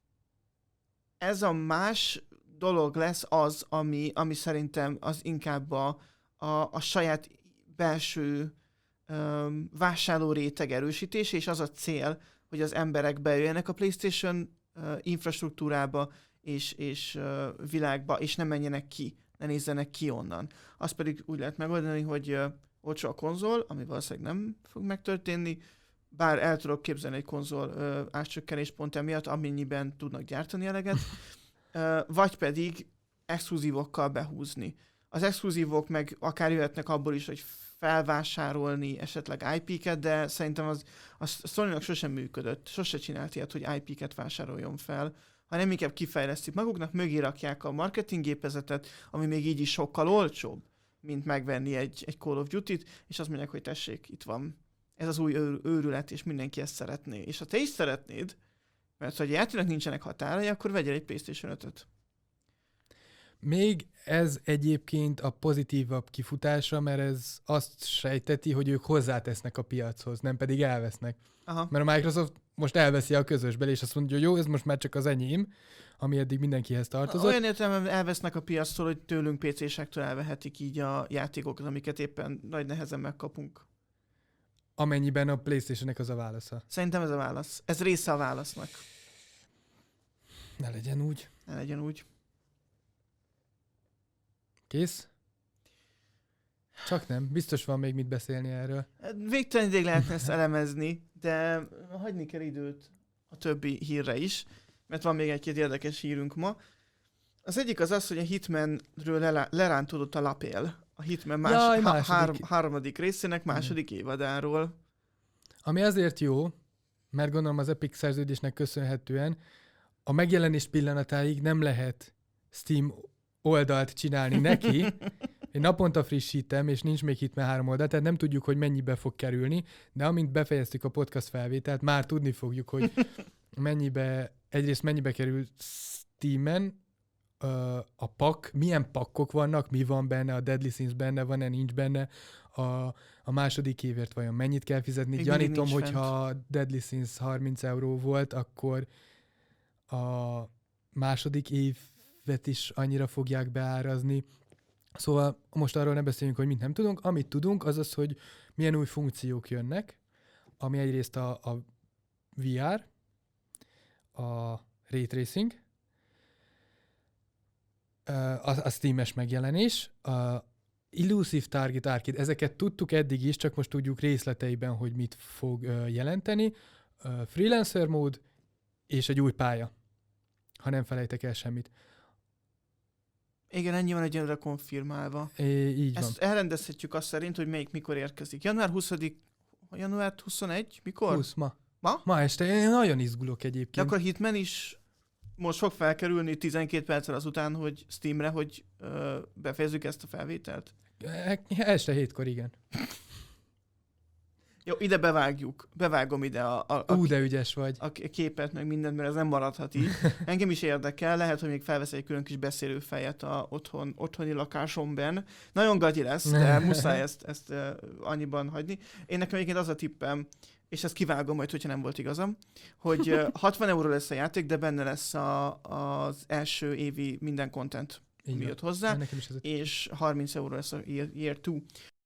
ez a más dolog lesz az, ami, ami szerintem az inkább a, a, a saját belső um, vásárló réteg erősítés, és az a cél, hogy az emberek bejöjjenek a PlayStation uh, infrastruktúrába és, és uh, világba, és nem menjenek ki, ne nézzenek ki onnan. Azt pedig úgy lehet megoldani, hogy uh, olcsó a konzol, ami valószínűleg nem fog megtörténni, bár el tudok képzelni egy konzol uh, árcsökkenés pont emiatt, amennyiben tudnak gyártani eleget, uh, vagy pedig exkluzívokkal behúzni. Az exkluzívok meg akár jöhetnek abból is, hogy felvásárolni esetleg i pé-ket, de szerintem az, az Sony-nak sosem működött, sose csinált ilyet, hogy i pé-ket vásároljon fel, hanem inkább kifejlesztik maguknak, mögé rakják a marketinggépezetet, ami még így is sokkal olcsóbb, mint megvenni egy, egy Call of Duty-t, és azt mondják, hogy tessék, itt van. Ez az új őr, őrület, és mindenki ezt szeretné. És ha te is szeretnéd, mert ha a játéknak nincsenek határai, akkor vegyél egy PlayStation ötöt. Még ez egyébként a pozitívabb kifutása, mert ez azt sejteti, hogy ők hozzátesznek a piachoz, nem pedig elvesznek. Aha. Mert a Microsoft most elveszi a közösbeli, és azt mondja, hogy jó, ez most már csak az enyém, ami eddig mindenkihez tartozott. Olyan értelemben elvesznek a piactól, hogy tőlünk pé cé-sektől elvehetik így a játékokat, amiket éppen nagy nehezen megkapunk. Amennyiben a PlayStation-nek az a válasza. Szerintem ez a válasz. Ez része a válasznak. Ne legyen úgy. Ne legyen úgy. Kész? Csak nem. Biztos van még mit beszélni erről. Végtelen ideig lehetne ezt elemezni, de hagyni kell időt a többi hírre is, mert van még egy-két érdekes hírünk ma. Az egyik az az, hogy a Hitmanről lelá- lerántódott a lapél. A Hitman más, Jaj, há- második. három, harmadik részének második évadáról. Ami azért jó, mert gondolom az Epic szerződésnek köszönhetően a megjelenés pillanatáig nem lehet Steam oldalt csinálni neki. Én naponta frissítem, és nincs még Hitman három oldal, tehát nem tudjuk, hogy mennyibe fog kerülni, de amint befejeztük a podcast felvételt, már tudni fogjuk, hogy mennyibe, egyrészt mennyibe kerül Steamen ö, a pak, milyen pakkok vannak, mi van benne, a Deadly Sins benne van-e, nincs benne, a, a második évért vajon mennyit kell fizetni. Még mindig Gyanítom, nincs hogyha Deadly Sins harminc euró volt, akkor a második évet is annyira fogják beárazni. Szóval most arról ne beszéljünk, hogy mit nem tudunk. Amit tudunk, az az, hogy milyen új funkciók jönnek, ami egyrészt a, a vé er, a Ray Tracing, a, a Steam-es megjelenés, a Illusive Target Arcade, ezeket tudtuk eddig is, csak most tudjuk részleteiben, hogy mit fog jelenteni. Freelancer mód és egy új pálya, ha nem felejtek el semmit. Igen, ennyi van egyenlőre konfirmálva. É, így van. Ezt elrendezhetjük azt szerint, hogy melyik mikor érkezik. január huszadika január huszonegy, mikor? húsz ma. Ma? Ma este, én nagyon izgulok De egyébként. akkor Hitman is most fog felkerülni tizenkét perccel azután, hogy Steamre, hogy ö, befejezzük ezt a felvételt? E- Este hétkor, igen. Jó, ide bevágjuk. Bevágom ide a, a, a, Ú, de ügyes vagy. a képet, meg mindent, mert ez nem maradhat így. Engem is érdekel, lehet, hogy még felvesz egy külön kis beszélőfejet a otthon, otthoni lakásomban. Nagyon gagyi lesz, de muszáj ezt, ezt uh, annyiban hagyni. Én nekem egyébként az a tippem, és ezt kivágom majd, hogyha nem volt igazam, hogy uh, hatvan euró lesz a játék, de benne lesz a, az első évi minden content, Így ami van. jött hozzá, Nekem is ez a... és harminc euró lesz a year, year two.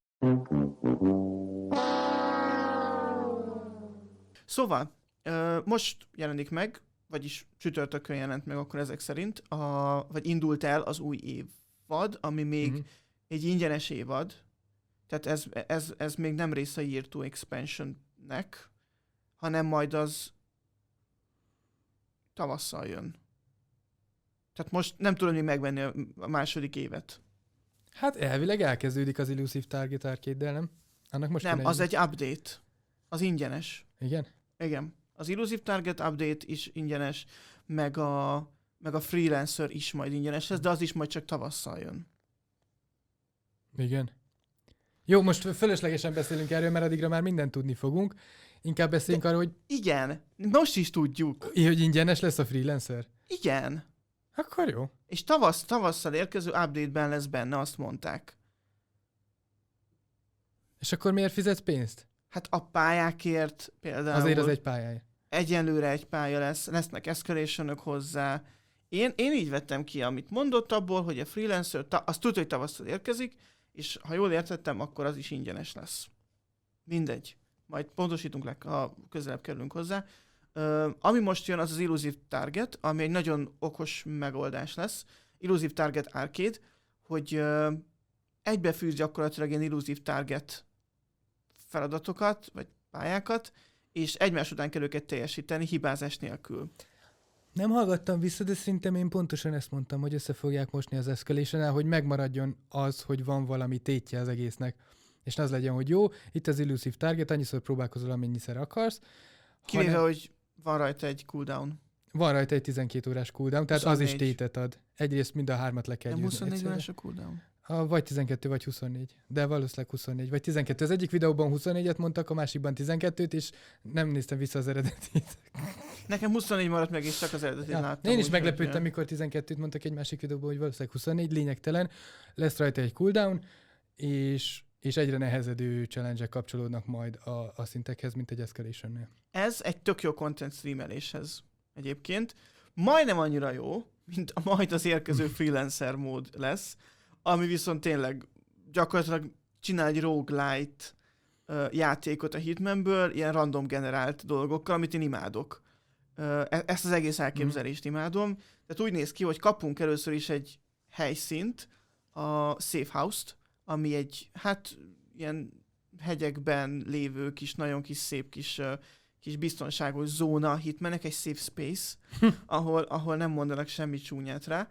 Szóval, ö, most jelenik meg, vagyis csütörtökön jelent meg akkor ezek szerint, a, vagy indult el az új évad, ami még Mhm. egy ingyenes évad, tehát ez, ez, ez még nem része a Year two Expansionnek, hanem majd az tavasszal jön. Tehát most nem tudom még megvenni a- a második évet. Hát elvileg elkezdődik az Illusive Target Arcade-del, nem? Annak most Nem, kéne az egy... egy update. Az ingyenes. Igen? Igen. Az Illusive Target update is ingyenes, meg a, meg a Freelancer is majd ingyenes lesz, de az is majd csak tavasszal jön. Igen. Jó, most fölöslegesen beszélünk erről, mert addigra már mindent tudni fogunk. Inkább beszéljünk arról, hogy, Igen, most is tudjuk. hogy ingyenes lesz a Freelancer. Igen. Akkor jó. És tavasz, tavasszal érkező update-ben lesz benne, azt mondták. És akkor miért fizetsz pénzt? Hát a pályákért például Azért az egy pályája. egyenlőre egy pálya lesz, lesznek escalationök hozzá. Én, én így vettem ki, amit mondott abból, hogy a Freelancer, ta, azt tudja, hogy tavasszal érkezik, és ha jól értettem, akkor az is ingyenes lesz. Mindegy. Majd pontosítunk le, ha közelebb kerülünk hozzá. Uh, ami most jön, az az Illusive Target, ami egy nagyon okos megoldás lesz. Illusive Target Arcade, hogy uh, egybefűz gyakorlatilag ilyen Illusive Target feladatokat, vagy pályákat, és egymás után kell őket teljesíteni, hibázás nélkül. Nem hallgattam vissza, de szerintem én pontosan ezt mondtam, hogy össze fogják mosni az escalation hogy megmaradjon az, hogy van valami tétje az egésznek. És ne az legyen, hogy jó, itt az Illusive Target, annyiszor próbálkozol, amennyiszer akarsz. Kivéve, hanem hogy van rajta egy cooldown. van rajta egy tizenkét órás cooldown, tehát az is huszonnégy. tétet ad. Egyrészt mind a hármat le kell Nem győzni huszonnégy egyszerre. órás a cooldown? A, vagy tizenkettő, vagy huszonnégy. De valószínűleg huszonnégy. Vagy tizenkettő. Az egyik videóban huszonnégyet mondtak, a másikban tizenkettőt, és nem néztem vissza az eredetit. Nekem huszonnégy maradt meg, és csak az eredetit Ja, láttam. én is úgy, meglepődtem, hogy, mikor tizenkettőt mondtak egy másik videóban, hogy valószínűleg huszonnégy, lényegtelen. Lesz rajta egy cooldown, és, és egyre nehezedő challenge-ek kapcsolódnak majd a, a szintekhez, mint egy escalation-nél. Ez egy tök jó content streameléshez egyébként. Majdnem annyira jó, mint a majd az érkező freelancer mód lesz, ami viszont tényleg gyakorlatilag csinál egy roguelite uh, játékot a Hitmanből, ilyen random generált dolgokkal, amit én imádok. Uh, ezt az egész elképzelést imádom. Tehát úgy néz ki, hogy kapunk először is egy helyszínt, a Safe House-t, ami egy, hát ilyen hegyekben lévő kis, nagyon kis szép kis, uh, kis biztonságos zóna a Hitmannek, egy safe space, ahol, ahol nem mondanak semmi csúnyát rá,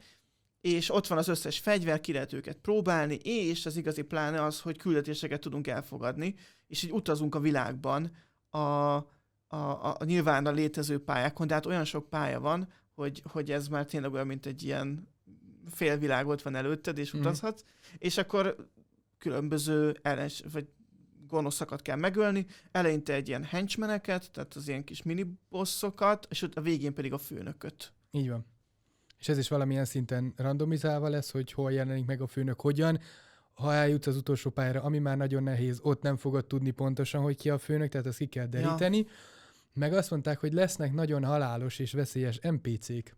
és ott van az összes fegyver, ki lehet őket próbálni, és az igazi pláne az, hogy küldetéseket tudunk elfogadni, és így utazunk a világban a, a, a, a nyilván a létező pályákon, de hát olyan sok pálya van, hogy, hogy ez már tényleg olyan, mint egy ilyen félvilág ott van előtted, és Mhm. utazhatsz, és akkor különböző ellens, vagy gonoszakat kell megölni, eleinte egy ilyen henchmeneket, tehát az ilyen kis minibossokat, és ott a végén pedig a főnököt. Így van. És ez is valamilyen szinten randomizálva lesz, hogy hol jelenik meg a főnök, hogyan. Ha eljutsz az utolsó pályára, ami már nagyon nehéz, ott nem fogod tudni pontosan, hogy ki a főnök, tehát ezt ki kell deríteni. Ja. Meg azt mondták, hogy lesznek nagyon halálos és veszélyes en pé cé-k.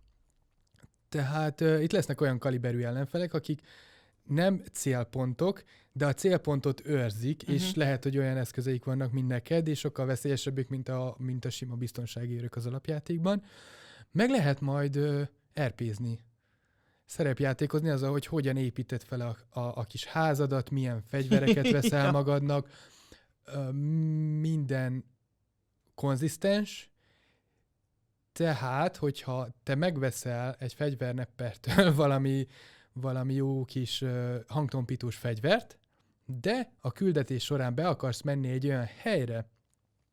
Tehát uh, itt lesznek olyan kaliberű ellenfelek, akik nem célpontok, de a célpontot őrzik, uh-huh. és lehet, hogy olyan eszközeik vannak, mint neked, és sokkal veszélyesebbek, mint a, mint a sima biztonsági őrök az alapjátékban. Meg lehet majd uh, er pézni, szerepjátékozni azzal, hogy hogyan építed fel a, a, a kis házadat, milyen fegyvereket veszel ja. magadnak, uh, minden konzisztens, tehát, hogyha te megveszel egy fegyverneppertől valami, valami jó kis uh, hangtompítós fegyvert, de a küldetés során be akarsz menni egy olyan helyre,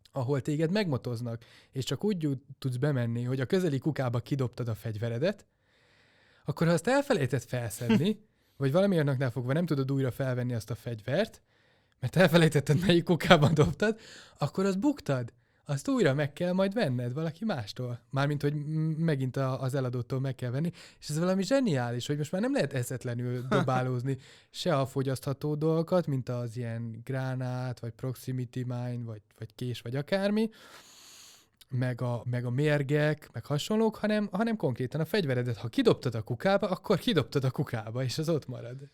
ahol téged megmotoznak, és csak úgy jú- tudsz bemenni, hogy a közeli kukába kidobtad a fegyveredet, akkor ha azt elfelejtett felszedni, vagy valami annaknál fogva nem tudod újra felvenni azt a fegyvert, mert elfelejtetted, melyik kukában dobtad, akkor azt buktad. Azt újra meg kell majd venned valaki mástól. Mármint, hogy m- megint a, az eladótól meg kell venni. És ez valami zseniális, hogy most már nem lehet eszetlenül dobálózni se a fogyasztható dolgokat, mint az ilyen gránát, vagy proximity mine, vagy, vagy kés, vagy akármi, meg a, meg a mérgek, meg hasonlók, hanem, hanem konkrétan a fegyveredet, ha kidobtad a kukába, akkor kidobtad a kukába, és az ott marad.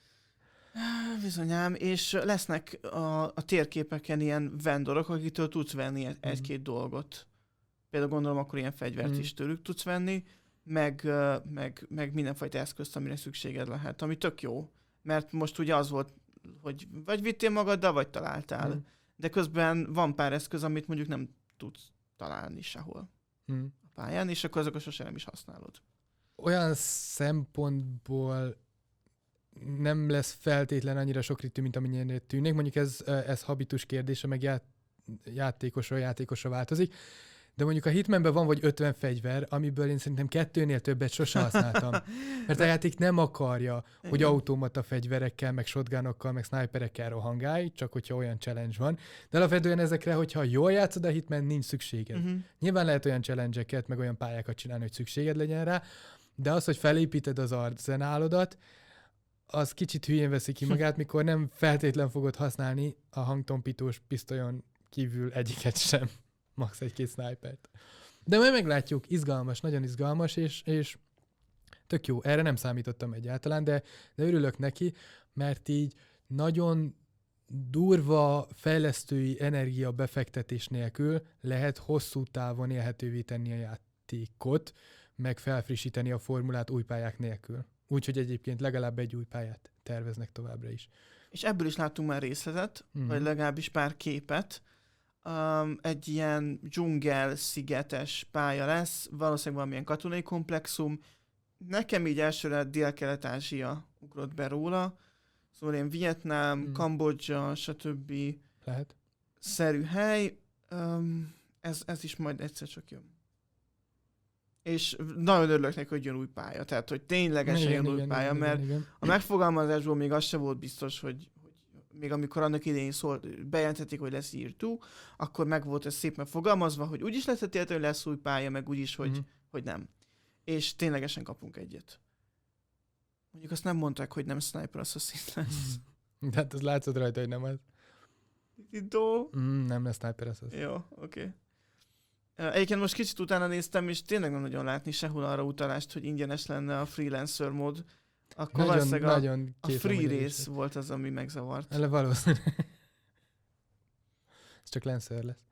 Bizonyám, és lesznek a, a térképeken ilyen vendorok, akitől tudsz venni egy- egy-két dolgot. Például gondolom, akkor ilyen fegyvert Mhm. is tőlük tudsz venni, meg, ö, meg, meg mindenfajta eszközt, amire szükséged lehet, ami tök jó. Mert most ugye az volt, hogy vagy vittél magaddal, vagy találtál. Mhm. De közben van pár eszköz, amit mondjuk nem tudsz találni sehol Mm. a pályán, és akkor azokat sosem nem is használod. Olyan szempontból nem lesz feltétlen annyira sokritű, mint amennyire tűnik. Mondjuk ez, ez habitus kérdése, meg ját, játékosra játékosra változik. De mondjuk a Hitmanben van vagy ötven fegyver, amiből én szerintem kettőnél többet sose használtam. Mert a játék nem akarja, hogy Igen. automata fegyverekkel, meg shotgunokkal, meg sniperekkel rohangálj, csak hogyha olyan challenge van. De alapvetően ezekre, hogyha jól játszod a Hitman, nincs szükséged. Uh-huh. Nyilván lehet olyan challenge-eket, meg olyan pályákat csinálni, hogy szükséged legyen rá, de az, hogy felépíted az arzenálodat, az kicsit hülyén veszi ki magát, mikor nem feltétlen fogod használni a hangtompítós pisztolyon kívül egyiket sem. Max egy-két snipert. De majd meglátjuk, izgalmas, nagyon izgalmas, és, és tök jó. Erre nem számítottam egyáltalán, de, de örülök neki, mert így nagyon durva fejlesztői energia befektetés nélkül lehet hosszú távon élhetővé tenni a játékot, meg felfrissíteni a formulát új pályák nélkül. Úgyhogy egyébként legalább egy új pályát terveznek továbbra is. És ebből is láttunk már részletet, Mhm. vagy legalábbis pár képet. Um, egy ilyen dzsungel-szigetes pálya lesz, valószínűleg valamilyen katonai komplexum. Nekem így elsőre Dél-Kelet-Ázsia ugrott be róla. Szóval ilyen Vietnám, Mhm. Kambodzsa, stb. Lehet? szerű hely. Um, ez, ez is majd egyszer csak jön. És nagyon örülök neki, hogy jön új pálya. Tehát, hogy ténylegesen jön új pálya, igen, mert igen, igen. a megfogalmazásból még az se volt biztos, hogy, hogy még amikor annak idején szólt, bejelentették, hogy lesz Year two, akkor meg volt ez szépen fogalmazva, hogy úgyis lehetett érteni, hogy lesz új pálya, meg úgyis, hogy, Mhm. hogy nem. És ténylegesen kapunk egyet. Mondjuk azt nem mondták, hogy nem Sniper Assassin lesz. De hát az látszott rajta, hogy nem az. Idó. Mm, nem lesz Sniper Assassin. Jó, oké. Okay. Egyébként most kicsit utána néztem, és tényleg nem nagyon látni sehol arra utalást, hogy ingyenes lenne a freelancer mód. Akkor Nagyon, valószínűleg a, nagyon a kétlem, free hogy ez rész is. volt az, ami megzavart. Ele valószínű. Ez csak Lancer lesz.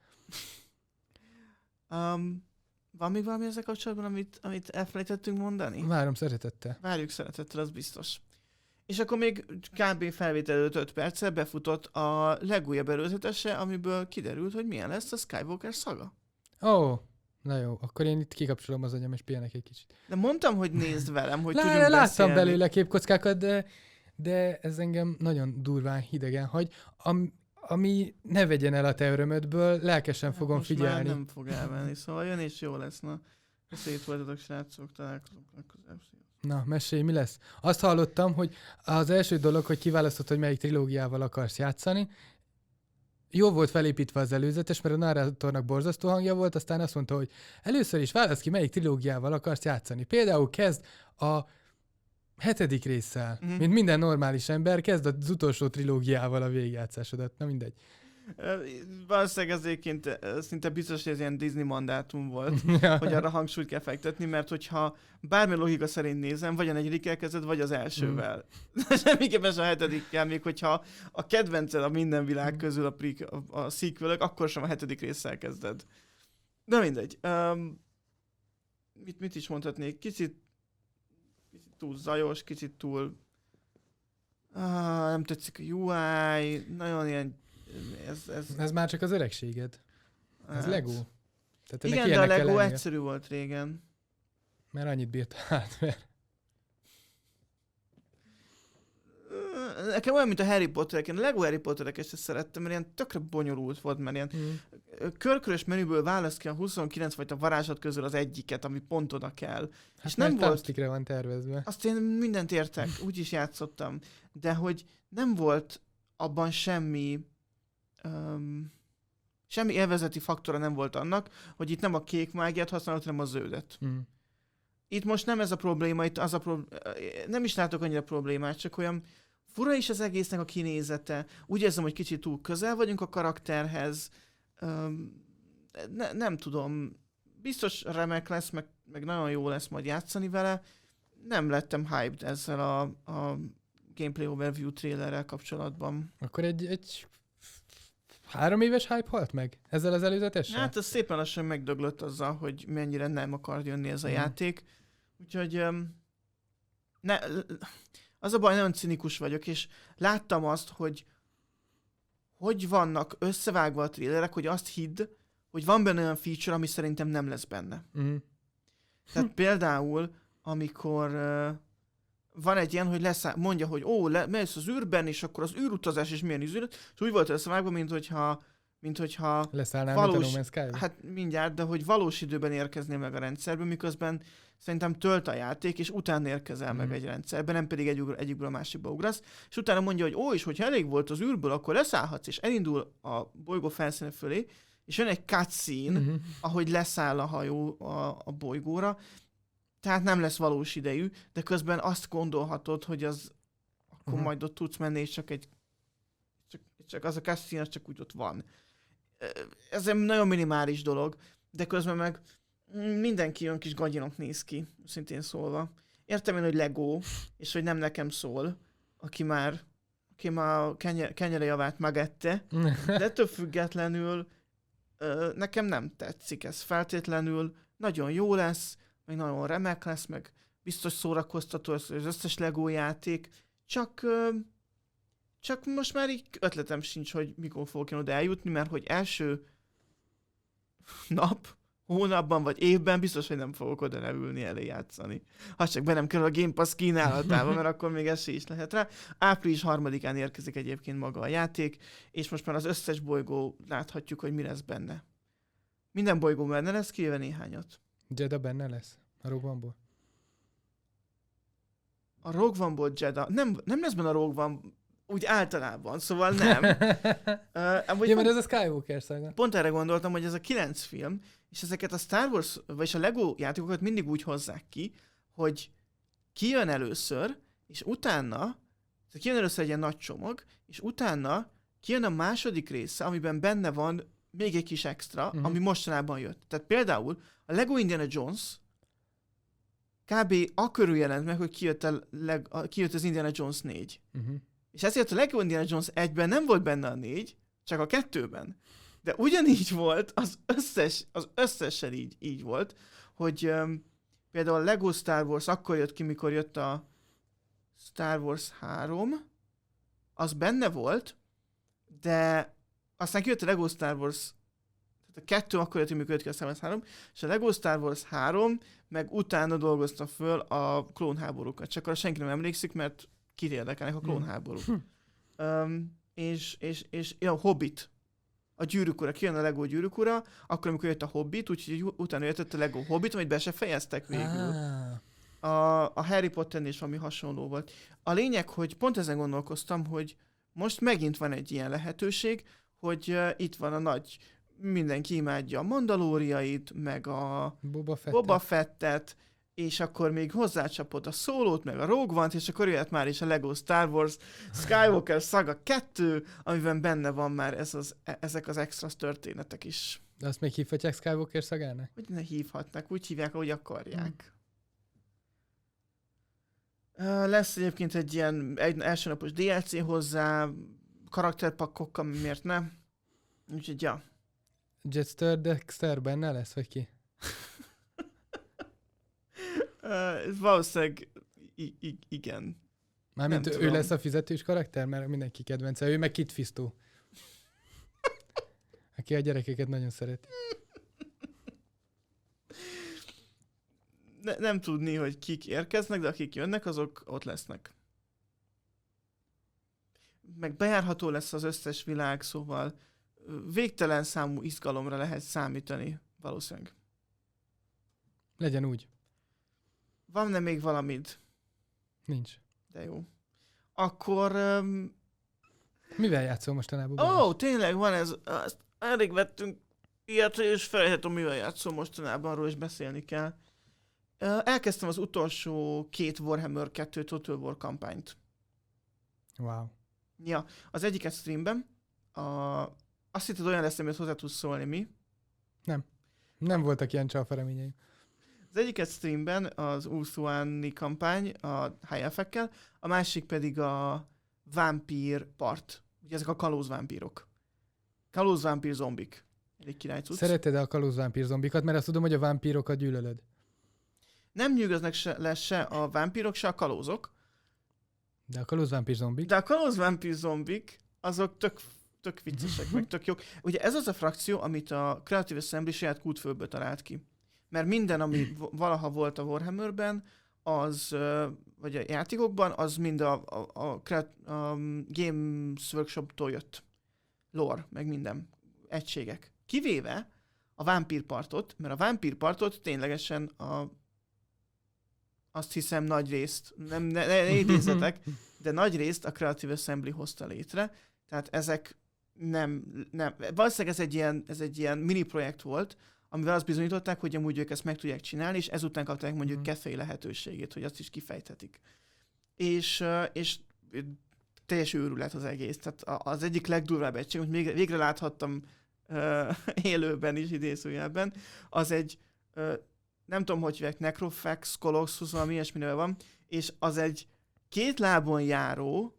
Um, van még valami ezzel kapcsolatban, amit, amit elfelejtettünk mondani? Várom szeretettel. Várjuk szeretettel, az biztos. És akkor még kb. Felvétel előtt öt perccel befutott a legújabb előzetese, amiből kiderült, hogy milyen lesz a Skywalker szaga. Ó, oh, na jó, akkor én itt kikapcsolom az agyam, és pihenek egy kicsit. De mondtam, hogy nézd velem, hogy Lá, tudjunk láttam beszélni. belőle képkockákat, de, de ez engem nagyon durván hidegen hagy. Am, ami ne vegyen el a te örömödből, lelkesen fogom Most figyelni. már nem fog elmenni, szóval jön és jó lesz. Na, szép voltatok, srácok, találkozunk legközelebb. Na, mesélj, mi lesz? Azt hallottam, hogy az első dolog, hogy kiválasztod, hogy melyik trilógiával akarsz játszani. Jó volt felépítve az előzetes, mert a narrátornak borzasztó hangja volt, aztán azt mondta, hogy először is válasz ki, melyik trilógiával akarsz játszani. Például kezd a hetedik résszel, Mhm. mint minden normális ember, kezd az utolsó trilógiával a végigjátszásodat. Na mindegy. Ö, Valószínűleg ez egyébként ö, szinte biztos, hogy ez ilyen Disney mandátum volt, Ja. hogy arra hangsúlyt kell fektetni, mert hogyha bármi logika szerint nézem, vagy a negyedikkel kezded, vagy az elsővel. Semmiképpen sem a hetedikkel, még hogyha a kedvenced a minden világ Mm. közül a, pre- a, a sequelök, akkor sem a hetedik résszel kezded. De mindegy. Um, mit, mit is mondhatnék? Kicsit, kicsit túl zajos, kicsit túl... Ah, nem tetszik a u i, nagyon ilyen... Ez, ez, Ez már csak az öregséged. Ez hát- Lego. Tehát ennek Igen, de a ilyenek kell Lego lennie. egyszerű volt régen. Mert annyit bírt a hardware. Ö, nekem olyan, mint a Harry Potterek, én a Lego Harry Pottereket sem szerettem, mert ilyen tökre bonyolult volt, mert ilyen Mm. körkörös menüből választ ki a huszonkilenc fajta varázslat közül az egyiket, ami pont oda kell. Hát és nem mert volt... thumbstickre van tervezve. Azt én mindent értek, úgy is játszottam, de hogy nem volt abban semmi um, semmi élvezeti faktora nem volt annak, hogy itt nem a kék mágiát használod, hanem a zöldet. Mm. Itt most nem ez a probléma, itt az a prob... nem is látok annyira problémát, csak olyan fura is az egésznek a kinézete. Úgy érzem, hogy kicsit túl közel vagyunk a karakterhez. Um, ne, nem tudom, biztos remek lesz, meg, meg nagyon jó lesz majd játszani vele. Nem lettem hyped ezzel a, a gameplay overview trailerrel kapcsolatban. Akkor egy, egy három éves hype halt meg ezzel az előzetessel? Hát ez szépen lassan megdöglött azzal, hogy mennyire nem akar jönni ez a Mhm. játék. Úgyhogy um, ne, az a baj, nagyon cinikus vagyok, és láttam azt, hogy hogy vannak összevágva a trailerek, hogy azt hidd, hogy van benne olyan feature, ami szerintem nem lesz benne. Mm. Tehát például, amikor uh, van egy ilyen, hogy leszáll, mondja, hogy ó, le, mész az űrben, és akkor az űrutazás is milyen üzlet, és úgy volt összevágva, mint hogyha, mint hogyha Leszállnál, Valós- mint a No Man's Sky? hát mindjárt, de hogy valós időben érkeznél meg a rendszerbe, miközben szerintem tölt a játék, és utána érkezel meg Mhm. egy rendszerbe, nem pedig egy, egyikből a másikba ugrasz, és utána mondja, hogy ó, és hogyha elég volt az űrből, akkor leszállhatsz, és elindul a bolygó felszíne fölé, és jön egy cutscene, Mhm. ahogy leszáll a hajó a, a bolygóra, tehát nem lesz valós idejű, de közben azt gondolhatod, hogy az akkor Mhm. majd ott tudsz menni, és csak egy csak, csak az a cutscene az csak úgy ott van. Ez egy nagyon minimális dolog, de közben meg mindenki olyan kis gagyinak néz ki, szintén szólva. Értem én, hogy Lego, és hogy nem nekem szól, aki már, aki már a kenye- kenyere javát megette, de ettől függetlenül ö, nekem nem tetszik ez feltétlenül, nagyon jó lesz, meg nagyon remek lesz, meg biztos szórakoztató lesz az összes Lego játék, csak, ö, csak most már így ötletem sincs, hogy mikor fogok én oda eljutni, mert hogy első nap, hónapban vagy évben biztos, hogy nem fogok oda leülni elé játszani. Ha csak be nem kerül a Game Pass kínálatába, mert akkor még esély is lehet rá. április harmadikán érkezik egyébként maga a játék, és most már az összes bolygó láthatjuk, hogy mi lesz benne. Minden bolygó benne lesz, kivéve néhányat. Jedha benne lesz a Rogue One-ból. A Rogue One-ból Jedha, nem, nem lesz benne a Rogue One úgy általában, szóval nem. uh, amúgy Ja, pont, mert ez a Skywalker szaga. pont erre gondoltam, hogy ez a kilenc film, és ezeket a Star Wars, vagyis a Lego játékokat mindig úgy hozzák ki, hogy kijön először, és utána, tehát kijön először egy ilyen nagy csomag, és utána kijön a második része, amiben benne van még egy kis extra, Mhm. uh-huh. ami mostanában jött. Tehát például a Lego Indiana Jones kb. Akörül jelent meg, hogy kijött, a leg, a, kijött az Indiana Jones négy. Uh-huh. És ezért a Lego Indiana Jones egyben nem volt benne a négy, csak a kettőben. De ugyanígy volt, az összes, az összesen így, így volt, hogy um, például a Lego Star Wars akkor jött ki, mikor jött a Star Wars három, az benne volt, de aztán kijött a Lego Star Wars, tehát a kettő akkor jött ki, mikor jött ki a Star Wars három, és a Lego Star Wars három meg utána dolgozta föl a klónháborúkat. Csak arra senki nem emlékszik, mert kit érdekelnek a klónháborúk. Um, és, és, és ja, Hobbit. A Gyűrűk Ura, kijön a Lego Gyűrűk Ura, akkor, amikor jött a Hobbit, úgyhogy utána jött a Lego Hobbit, amit be se fejeztek végül. Ah. A, a Harry Potternél is valami hasonló volt. A lényeg, hogy pont ezen gondolkoztam, hogy most megint van egy ilyen lehetőség, hogy uh, itt van a nagy, mindenki imádja a Mandalóriait, meg a Boba Fett. Boba Fettet, és akkor még hozzácsapott a Szólót, meg a Rogue One-t, és akkor jöhet már is a Lego Star Wars Skywalker Saga kettő, amiben benne van már ez az, e- ezek az extra történetek is. De azt még hívhatják Skywalker szagának? Hogy ne hívhatnak, úgy hívják, ahogy akarják. Uh, lesz egyébként egy ilyen egy elsőnapos dé el cé hozzá, karakterpakkokkal, miért nem? Úgyhogy ja. Jetster Dexter benne lesz, vagy ki? Uh, valószínűleg i- i- igen. Mármint Nem ő tudom. lesz a fizetős karakter, mert mindenki kedvence. Ő meg Kit Fisto. Aki a gyerekeket nagyon szereti. Ne, nem tudni, hogy kik érkeznek, de akik jönnek, azok ott lesznek. meg bejárható lesz az összes világ, szóval végtelen számú izgalomra lehet számítani, valószínűleg. Legyen úgy. Van-e még valamid? Nincs. De jó. Akkor... Um... Mivel játszol mostanában? Ó, oh, tényleg van ez. Azt elég vettünk ilyet, és felejthetem, mivel játszom mostanában, arról is beszélni kell. Uh, elkezdtem az utolsó két Warhammer kettő Total War kampányt. Wow. Ja, az egyiket streamben. A... Azt hitted olyan lesz, amit hozzá tudsz szólni, mi? Nem. Nem voltak ilyen csalfareményeim. Az egyiket streamben az Ursuani kampány a High Elfekkel, a másik pedig a vámpír part. Ugye ezek a kalózvámpírok. Kalózvámpír zombik. Elég király cucc. Szereted a kalózvámpír zombikat, mert azt tudom, hogy a vámpírokat gyűlölöd. Nem nyűgöznek se, le se a vámpírok, se a kalózok. De a kalózvámpír zombik? De a kalózvámpír zombik, azok tök, tök viccesek, meg tök jók. Ugye ez az a frakció, amit a Creative Assembly saját kútfőből talált ki. Mert minden, ami valaha volt a Warhammerben, az, vagy a játékokban, az mind a, a, a, a Games Workshop-tól jött. Lore, meg minden. Egységek. Kivéve a vámpírpartot, mert a vámpírpartot ténylegesen a azt hiszem nagy részt, nem ne, ne, ne idézzetek, de nagy részt a Creative Assembly hozta létre. Tehát ezek nem, nem. Valószínűleg ez egy ilyen, ez egy ilyen mini projekt volt, amivel azt bizonyították, hogy amúgy ők ezt meg tudják csinálni, és ezután kapták mondjuk mm. Café lehetőségét, hogy azt is kifejthetik. És, és teljes őrület az egész. Tehát az egyik legdurvább egység, hogy még végre láthattam uh, élőben is idézőjelben, az egy, uh, nem tudom, hogy hívják, Necrofax, Colossus, valami ilyesminél van, és az egy két lábon járó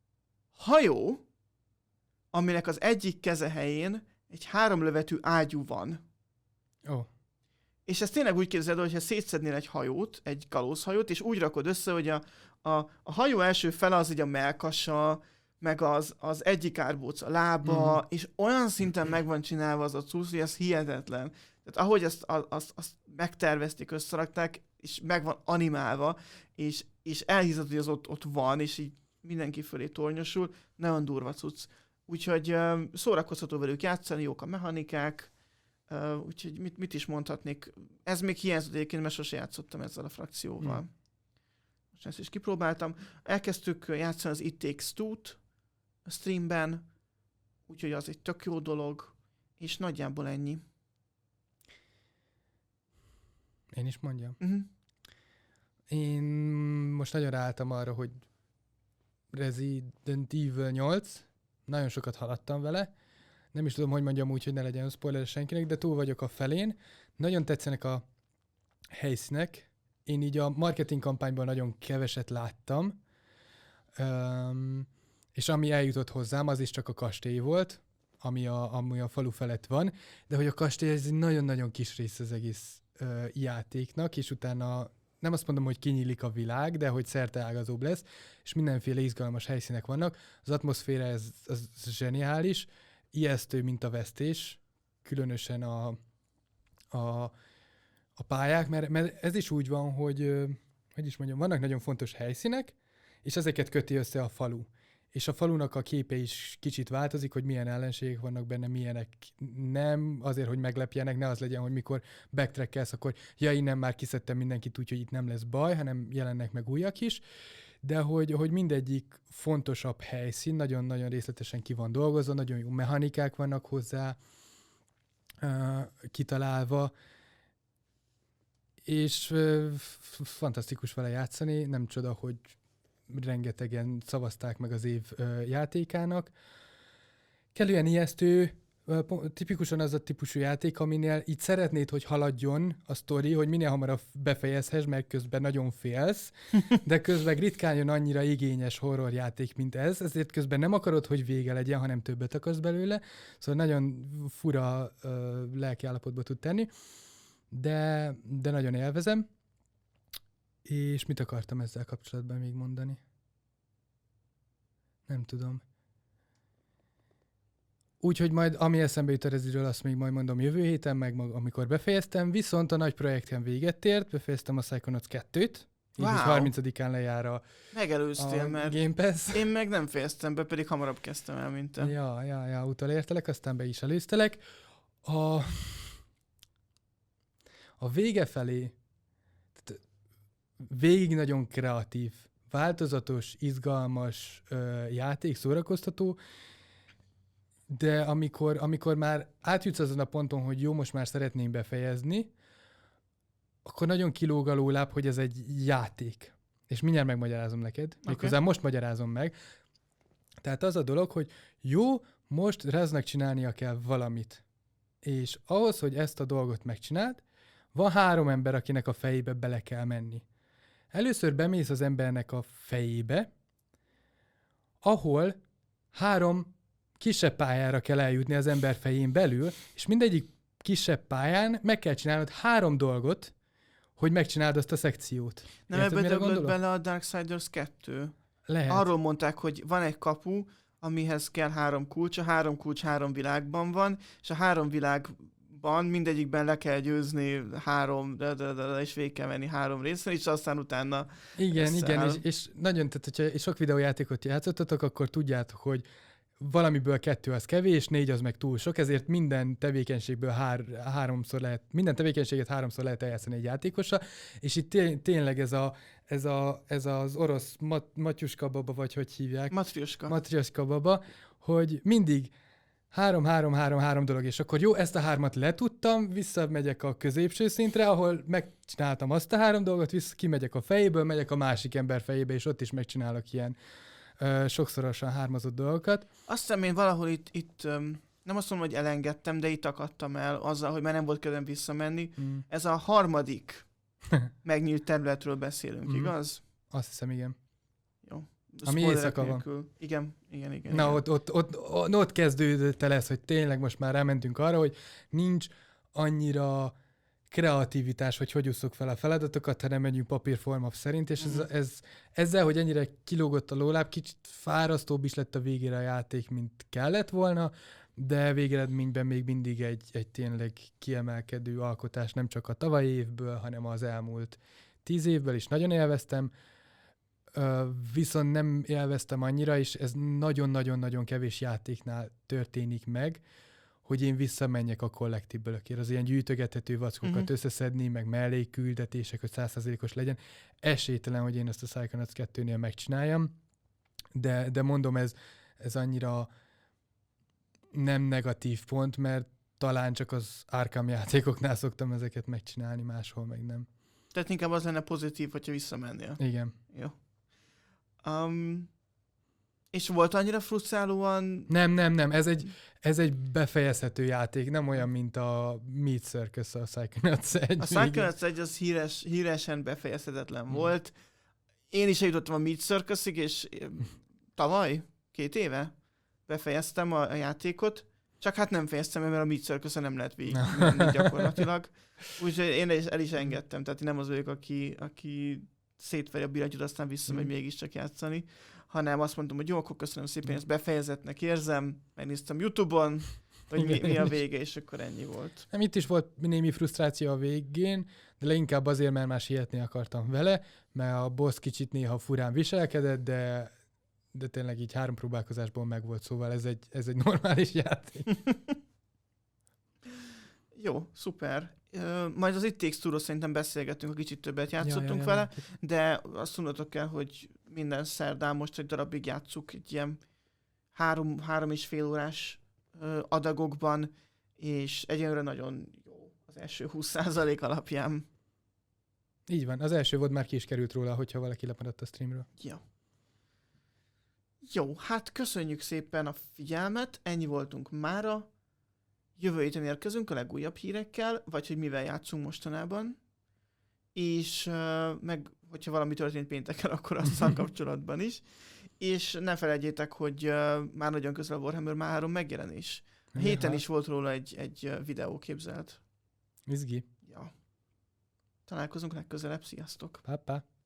hajó, aminek az egyik keze helyén egy háromlövetű ágyú van. Oh. És ezt tényleg úgy képzeld, hogyha szétszednél egy hajót, egy kalózhajót, és úgy rakod össze, hogy a, a, a hajó első fele az így a mellkasa, meg az, az egyik árbóc a lába, mm-hmm. és olyan szinten meg van csinálva az a cucc, hogy ez hihetetlen. Tehát ahogy ezt, azt, azt megtervezték, összerakták, és meg van animálva, és, és elhiszed, hogy az ott, ott van, és így mindenki fölé tornyosul, nagyon durva cucc. Úgyhogy uh, szórakozható velük játszani, jók a mechanikák, Uh, úgyhogy mit, mit is mondhatnék. Ez még hiányzott egyébként, mert sose játszottam ezzel a frakcióval. Hmm. Most ezt is kipróbáltam. Elkezdtük játszani az It Takes Two-t a streamben, úgyhogy az egy tök jó dolog, és nagyjából ennyi. Én is mondjam. Uh-huh. Én most nagyon ráálltam arra, hogy Resident Evil nyolc, nagyon sokat haladtam vele, nem is tudom, hogy mondjam úgy, hogy ne legyen spoiler senkinek, de túl vagyok a felén. Nagyon tetszenek a helyszínek. Én így a marketing kampányban nagyon keveset láttam, um, és ami eljutott hozzám, az is csak a kastély volt, ami a, ami a falu felett van, de hogy a kastély ez egy nagyon-nagyon kis rész az egész uh, játéknak, és utána nem azt mondom, hogy kinyílik a világ, de hogy szerteágazóbb lesz, és mindenféle izgalmas helyszínek vannak. Az atmoszféra ez, az zseniális, ijesztő, mint a vesztés, különösen a, a, a pályák, mert, mert ez is úgy van, hogy, hogy is mondjam, vannak nagyon fontos helyszínek, és ezeket köti össze a falu. És a falunak a képe is kicsit változik, hogy milyen ellenségek vannak benne, milyenek nem, azért, hogy meglepjenek, ne az legyen, hogy mikor backtrackelsz, akkor ja, innen már kiszedtem mindenkit, úgyhogy itt nem lesz baj, hanem jelennek meg újak is. De hogy, hogy mindegyik fontosabb helyszín, nagyon-nagyon részletesen ki van dolgozva, nagyon jó mechanikák vannak hozzá uh, kitalálva, és uh, fantasztikus vele játszani, nem csoda, hogy rengetegen szavazták meg az év uh, játékának. Kellően ijesztő, tipikusan az a típusú játék, aminél így szeretnéd, hogy haladjon a sztori, hogy minél hamarabb befejezhess, mert közben nagyon félsz, de közben ritkán jön annyira igényes horrorjáték, mint ez, ezért közben nem akarod, hogy vége legyen, hanem többet akarsz belőle, szóval nagyon fura uh, lelkiállapotba tud tenni, de, de nagyon élvezem. És mit akartam ezzel kapcsolatban még mondani? Nem tudom. Úgyhogy majd ami eszembe jut a Reziről, azt még majd mondom jövő héten, meg mag, amikor befejeztem, viszont a nagy projektem véget ért, befejeztem a Psychonauts kettőt, Július Wow. harmincadikán lejár a, Megelőztél, a mert Game Pass. én meg nem fejeztem be, pedig hamarabb kezdtem el, mint te. Ja, ja, ja, utolértelek, aztán be is előztelek. A, a vége felé tehát végig nagyon kreatív, változatos, izgalmas ö, játék, szórakoztató, de amikor, amikor már átjutsz azon a ponton, hogy jó, most már szeretném befejezni, akkor nagyon kilóg a lóláb, hogy ez egy játék. És mindjárt megmagyarázom neked. Méghozzá Okay. most magyarázom meg. Tehát az a dolog, hogy jó, most Reznek csinálnia kell valamit. És ahhoz, hogy ezt a dolgot megcsináld, van három ember, akinek a fejébe bele kell menni. Először bemész az embernek a fejébe, ahol három kisebb pályára kell eljutni az ember fején belül, és mindegyik kisebb pályán meg kell csinálnod három dolgot, hogy megcsináld azt a szekciót. Nem Érted, ebbe mire döglött gondolok? bele a Darksiders kettő. Lehet. Arról mondták, hogy van egy kapu, amihez kell három kulcs, a három kulcs három világban van, és a három világban mindegyikben le kell győzni három, de, de, de, de, és végig kell menni három részre, és aztán utána... Igen, Ezt igen, el- és, és nagyon, tehát hogyha sok videójátékot játszottatok, akkor tudjátok, hogy valamiből kettő az kevés, négy az meg túl sok, ezért minden tevékenységből hár, háromszor lehet, minden tevékenységet háromszor lehet eljátszani egy játékossal, és itt té- tényleg ez, a, ez, a, ez az orosz mat, matyuska baba, vagy hogy hívják? Matrioska. Matrioska baba, hogy mindig három, három, három, három dolog, és akkor jó, ezt a hármat letudtam, visszamegyek a középső szintre, ahol megcsináltam azt a három dolgot, vissza kimegyek a fejéből, megyek a másik ember fejébe, és ott is megcsinálok ilyen ö, sokszorosan hármazott dolgokat. Azt hiszem, én valahol itt, itt öm, nem azt mondom, hogy elengedtem, de itt akadtam el azzal, hogy már nem volt kedvem visszamenni. Mm. Ez a harmadik megnyílt területről beszélünk, Mhm. igaz? Azt hiszem, igen. Jó. Ami Spoilerek éjszaka van. nélkül. Igen, igen, igen. Na, igen. ott, ott, ott, ott, ott kezdődött el ez, hogy tényleg most már rámentünk arra, hogy nincs annyira kreativitás, hogy hogy ússzuk fel a feladatokat, hanem megyünk papírforma szerint, és ez, ez, ezzel, hogy ennyire kilógott a lóláb, kicsit fárasztóbb is lett a végére a játék, mint kellett volna, de végeredményben még mindig egy, egy tényleg kiemelkedő alkotás, nem csak a tavalyi évből, hanem az elmúlt tíz évből is nagyon élveztem, Ö, viszont nem élveztem annyira, és ez nagyon-nagyon-nagyon kevés játéknál történik meg, hogy én visszamenjek a collectible-ökért, az ilyen gyűjtögethető vackokat Mhm. összeszedni, meg mellékküldetések, hogy száz százalékos legyen. Esélytelen, hogy én ezt a Psychonauts kettőnél megcsináljam, de, de mondom, ez, ez annyira nem negatív pont, mert talán csak az Arkham játékoknál szoktam ezeket megcsinálni, máshol meg nem. Tehát inkább az lenne pozitív, hogyha visszamennél. Igen. Jó. Um, és volt annyira frusztrálóan... Nem, nem, nem, ez egy, ez egy befejezhető játék, nem olyan, mint a Meat Circus, a Psychonauts egy. A Psychonauts egy az híres, híresen befejezhetetlen Hmm. volt. Én is eljutottam a Meat Circusig, és tavaly, két éve befejeztem a, a játékot, csak hát nem fejeztem, mert a Meat Circus-on nem lehet végig menni gyakorlatilag. Úgyhogy én is, el is engedtem, tehát én nem az vagyok, aki, aki szétveri a billentyűt, aztán visszamegy Hmm. mégiscsak játszani, hanem azt mondtam, hogy jó, akkor köszönöm szépen, ezt befejezettnek érzem, megnéztem YouTube-on, hogy mi, Igen, mi a én is. vége, és akkor ennyi volt. Nem, itt is volt némi frusztráció a végén, de leginkább azért, mert már sietni akartam vele, mert a boss kicsit néha furán viselkedett, de, de tényleg így három próbálkozásból megvolt, szóval ez egy, ez egy normális játék. Jó, szuper. Ö, majd az It Takes Two-ról szerintem beszélgetünk, ha kicsit többet játszottunk Ja, ja, ja, vele, de azt tudnotok kell, hogy minden szerdán most egy darabig játsszuk egy ilyen három, három és fél órás ö, adagokban, és egyenlőre nagyon jó az első húsz százalék alapján. Így van, az első volt már ki is került róla, hogyha valaki lemaradt a streamről. Ja. Jó, hát köszönjük szépen a figyelmet, ennyi voltunk mára. Jövő héten érkezünk a legújabb hírekkel, vagy hogy mivel játszunk mostanában. És uh, meg, hogyha valami történt pénteken, akkor azzal kapcsolatban is. És ne felejtjétek, hogy uh, már nagyon közel a Warhammer már három megjelenés. A héten Ja, is volt róla egy, egy uh, videó képzelt. Izgi. Ja. Találkozunk legközelebb, sziasztok! Pá, pá.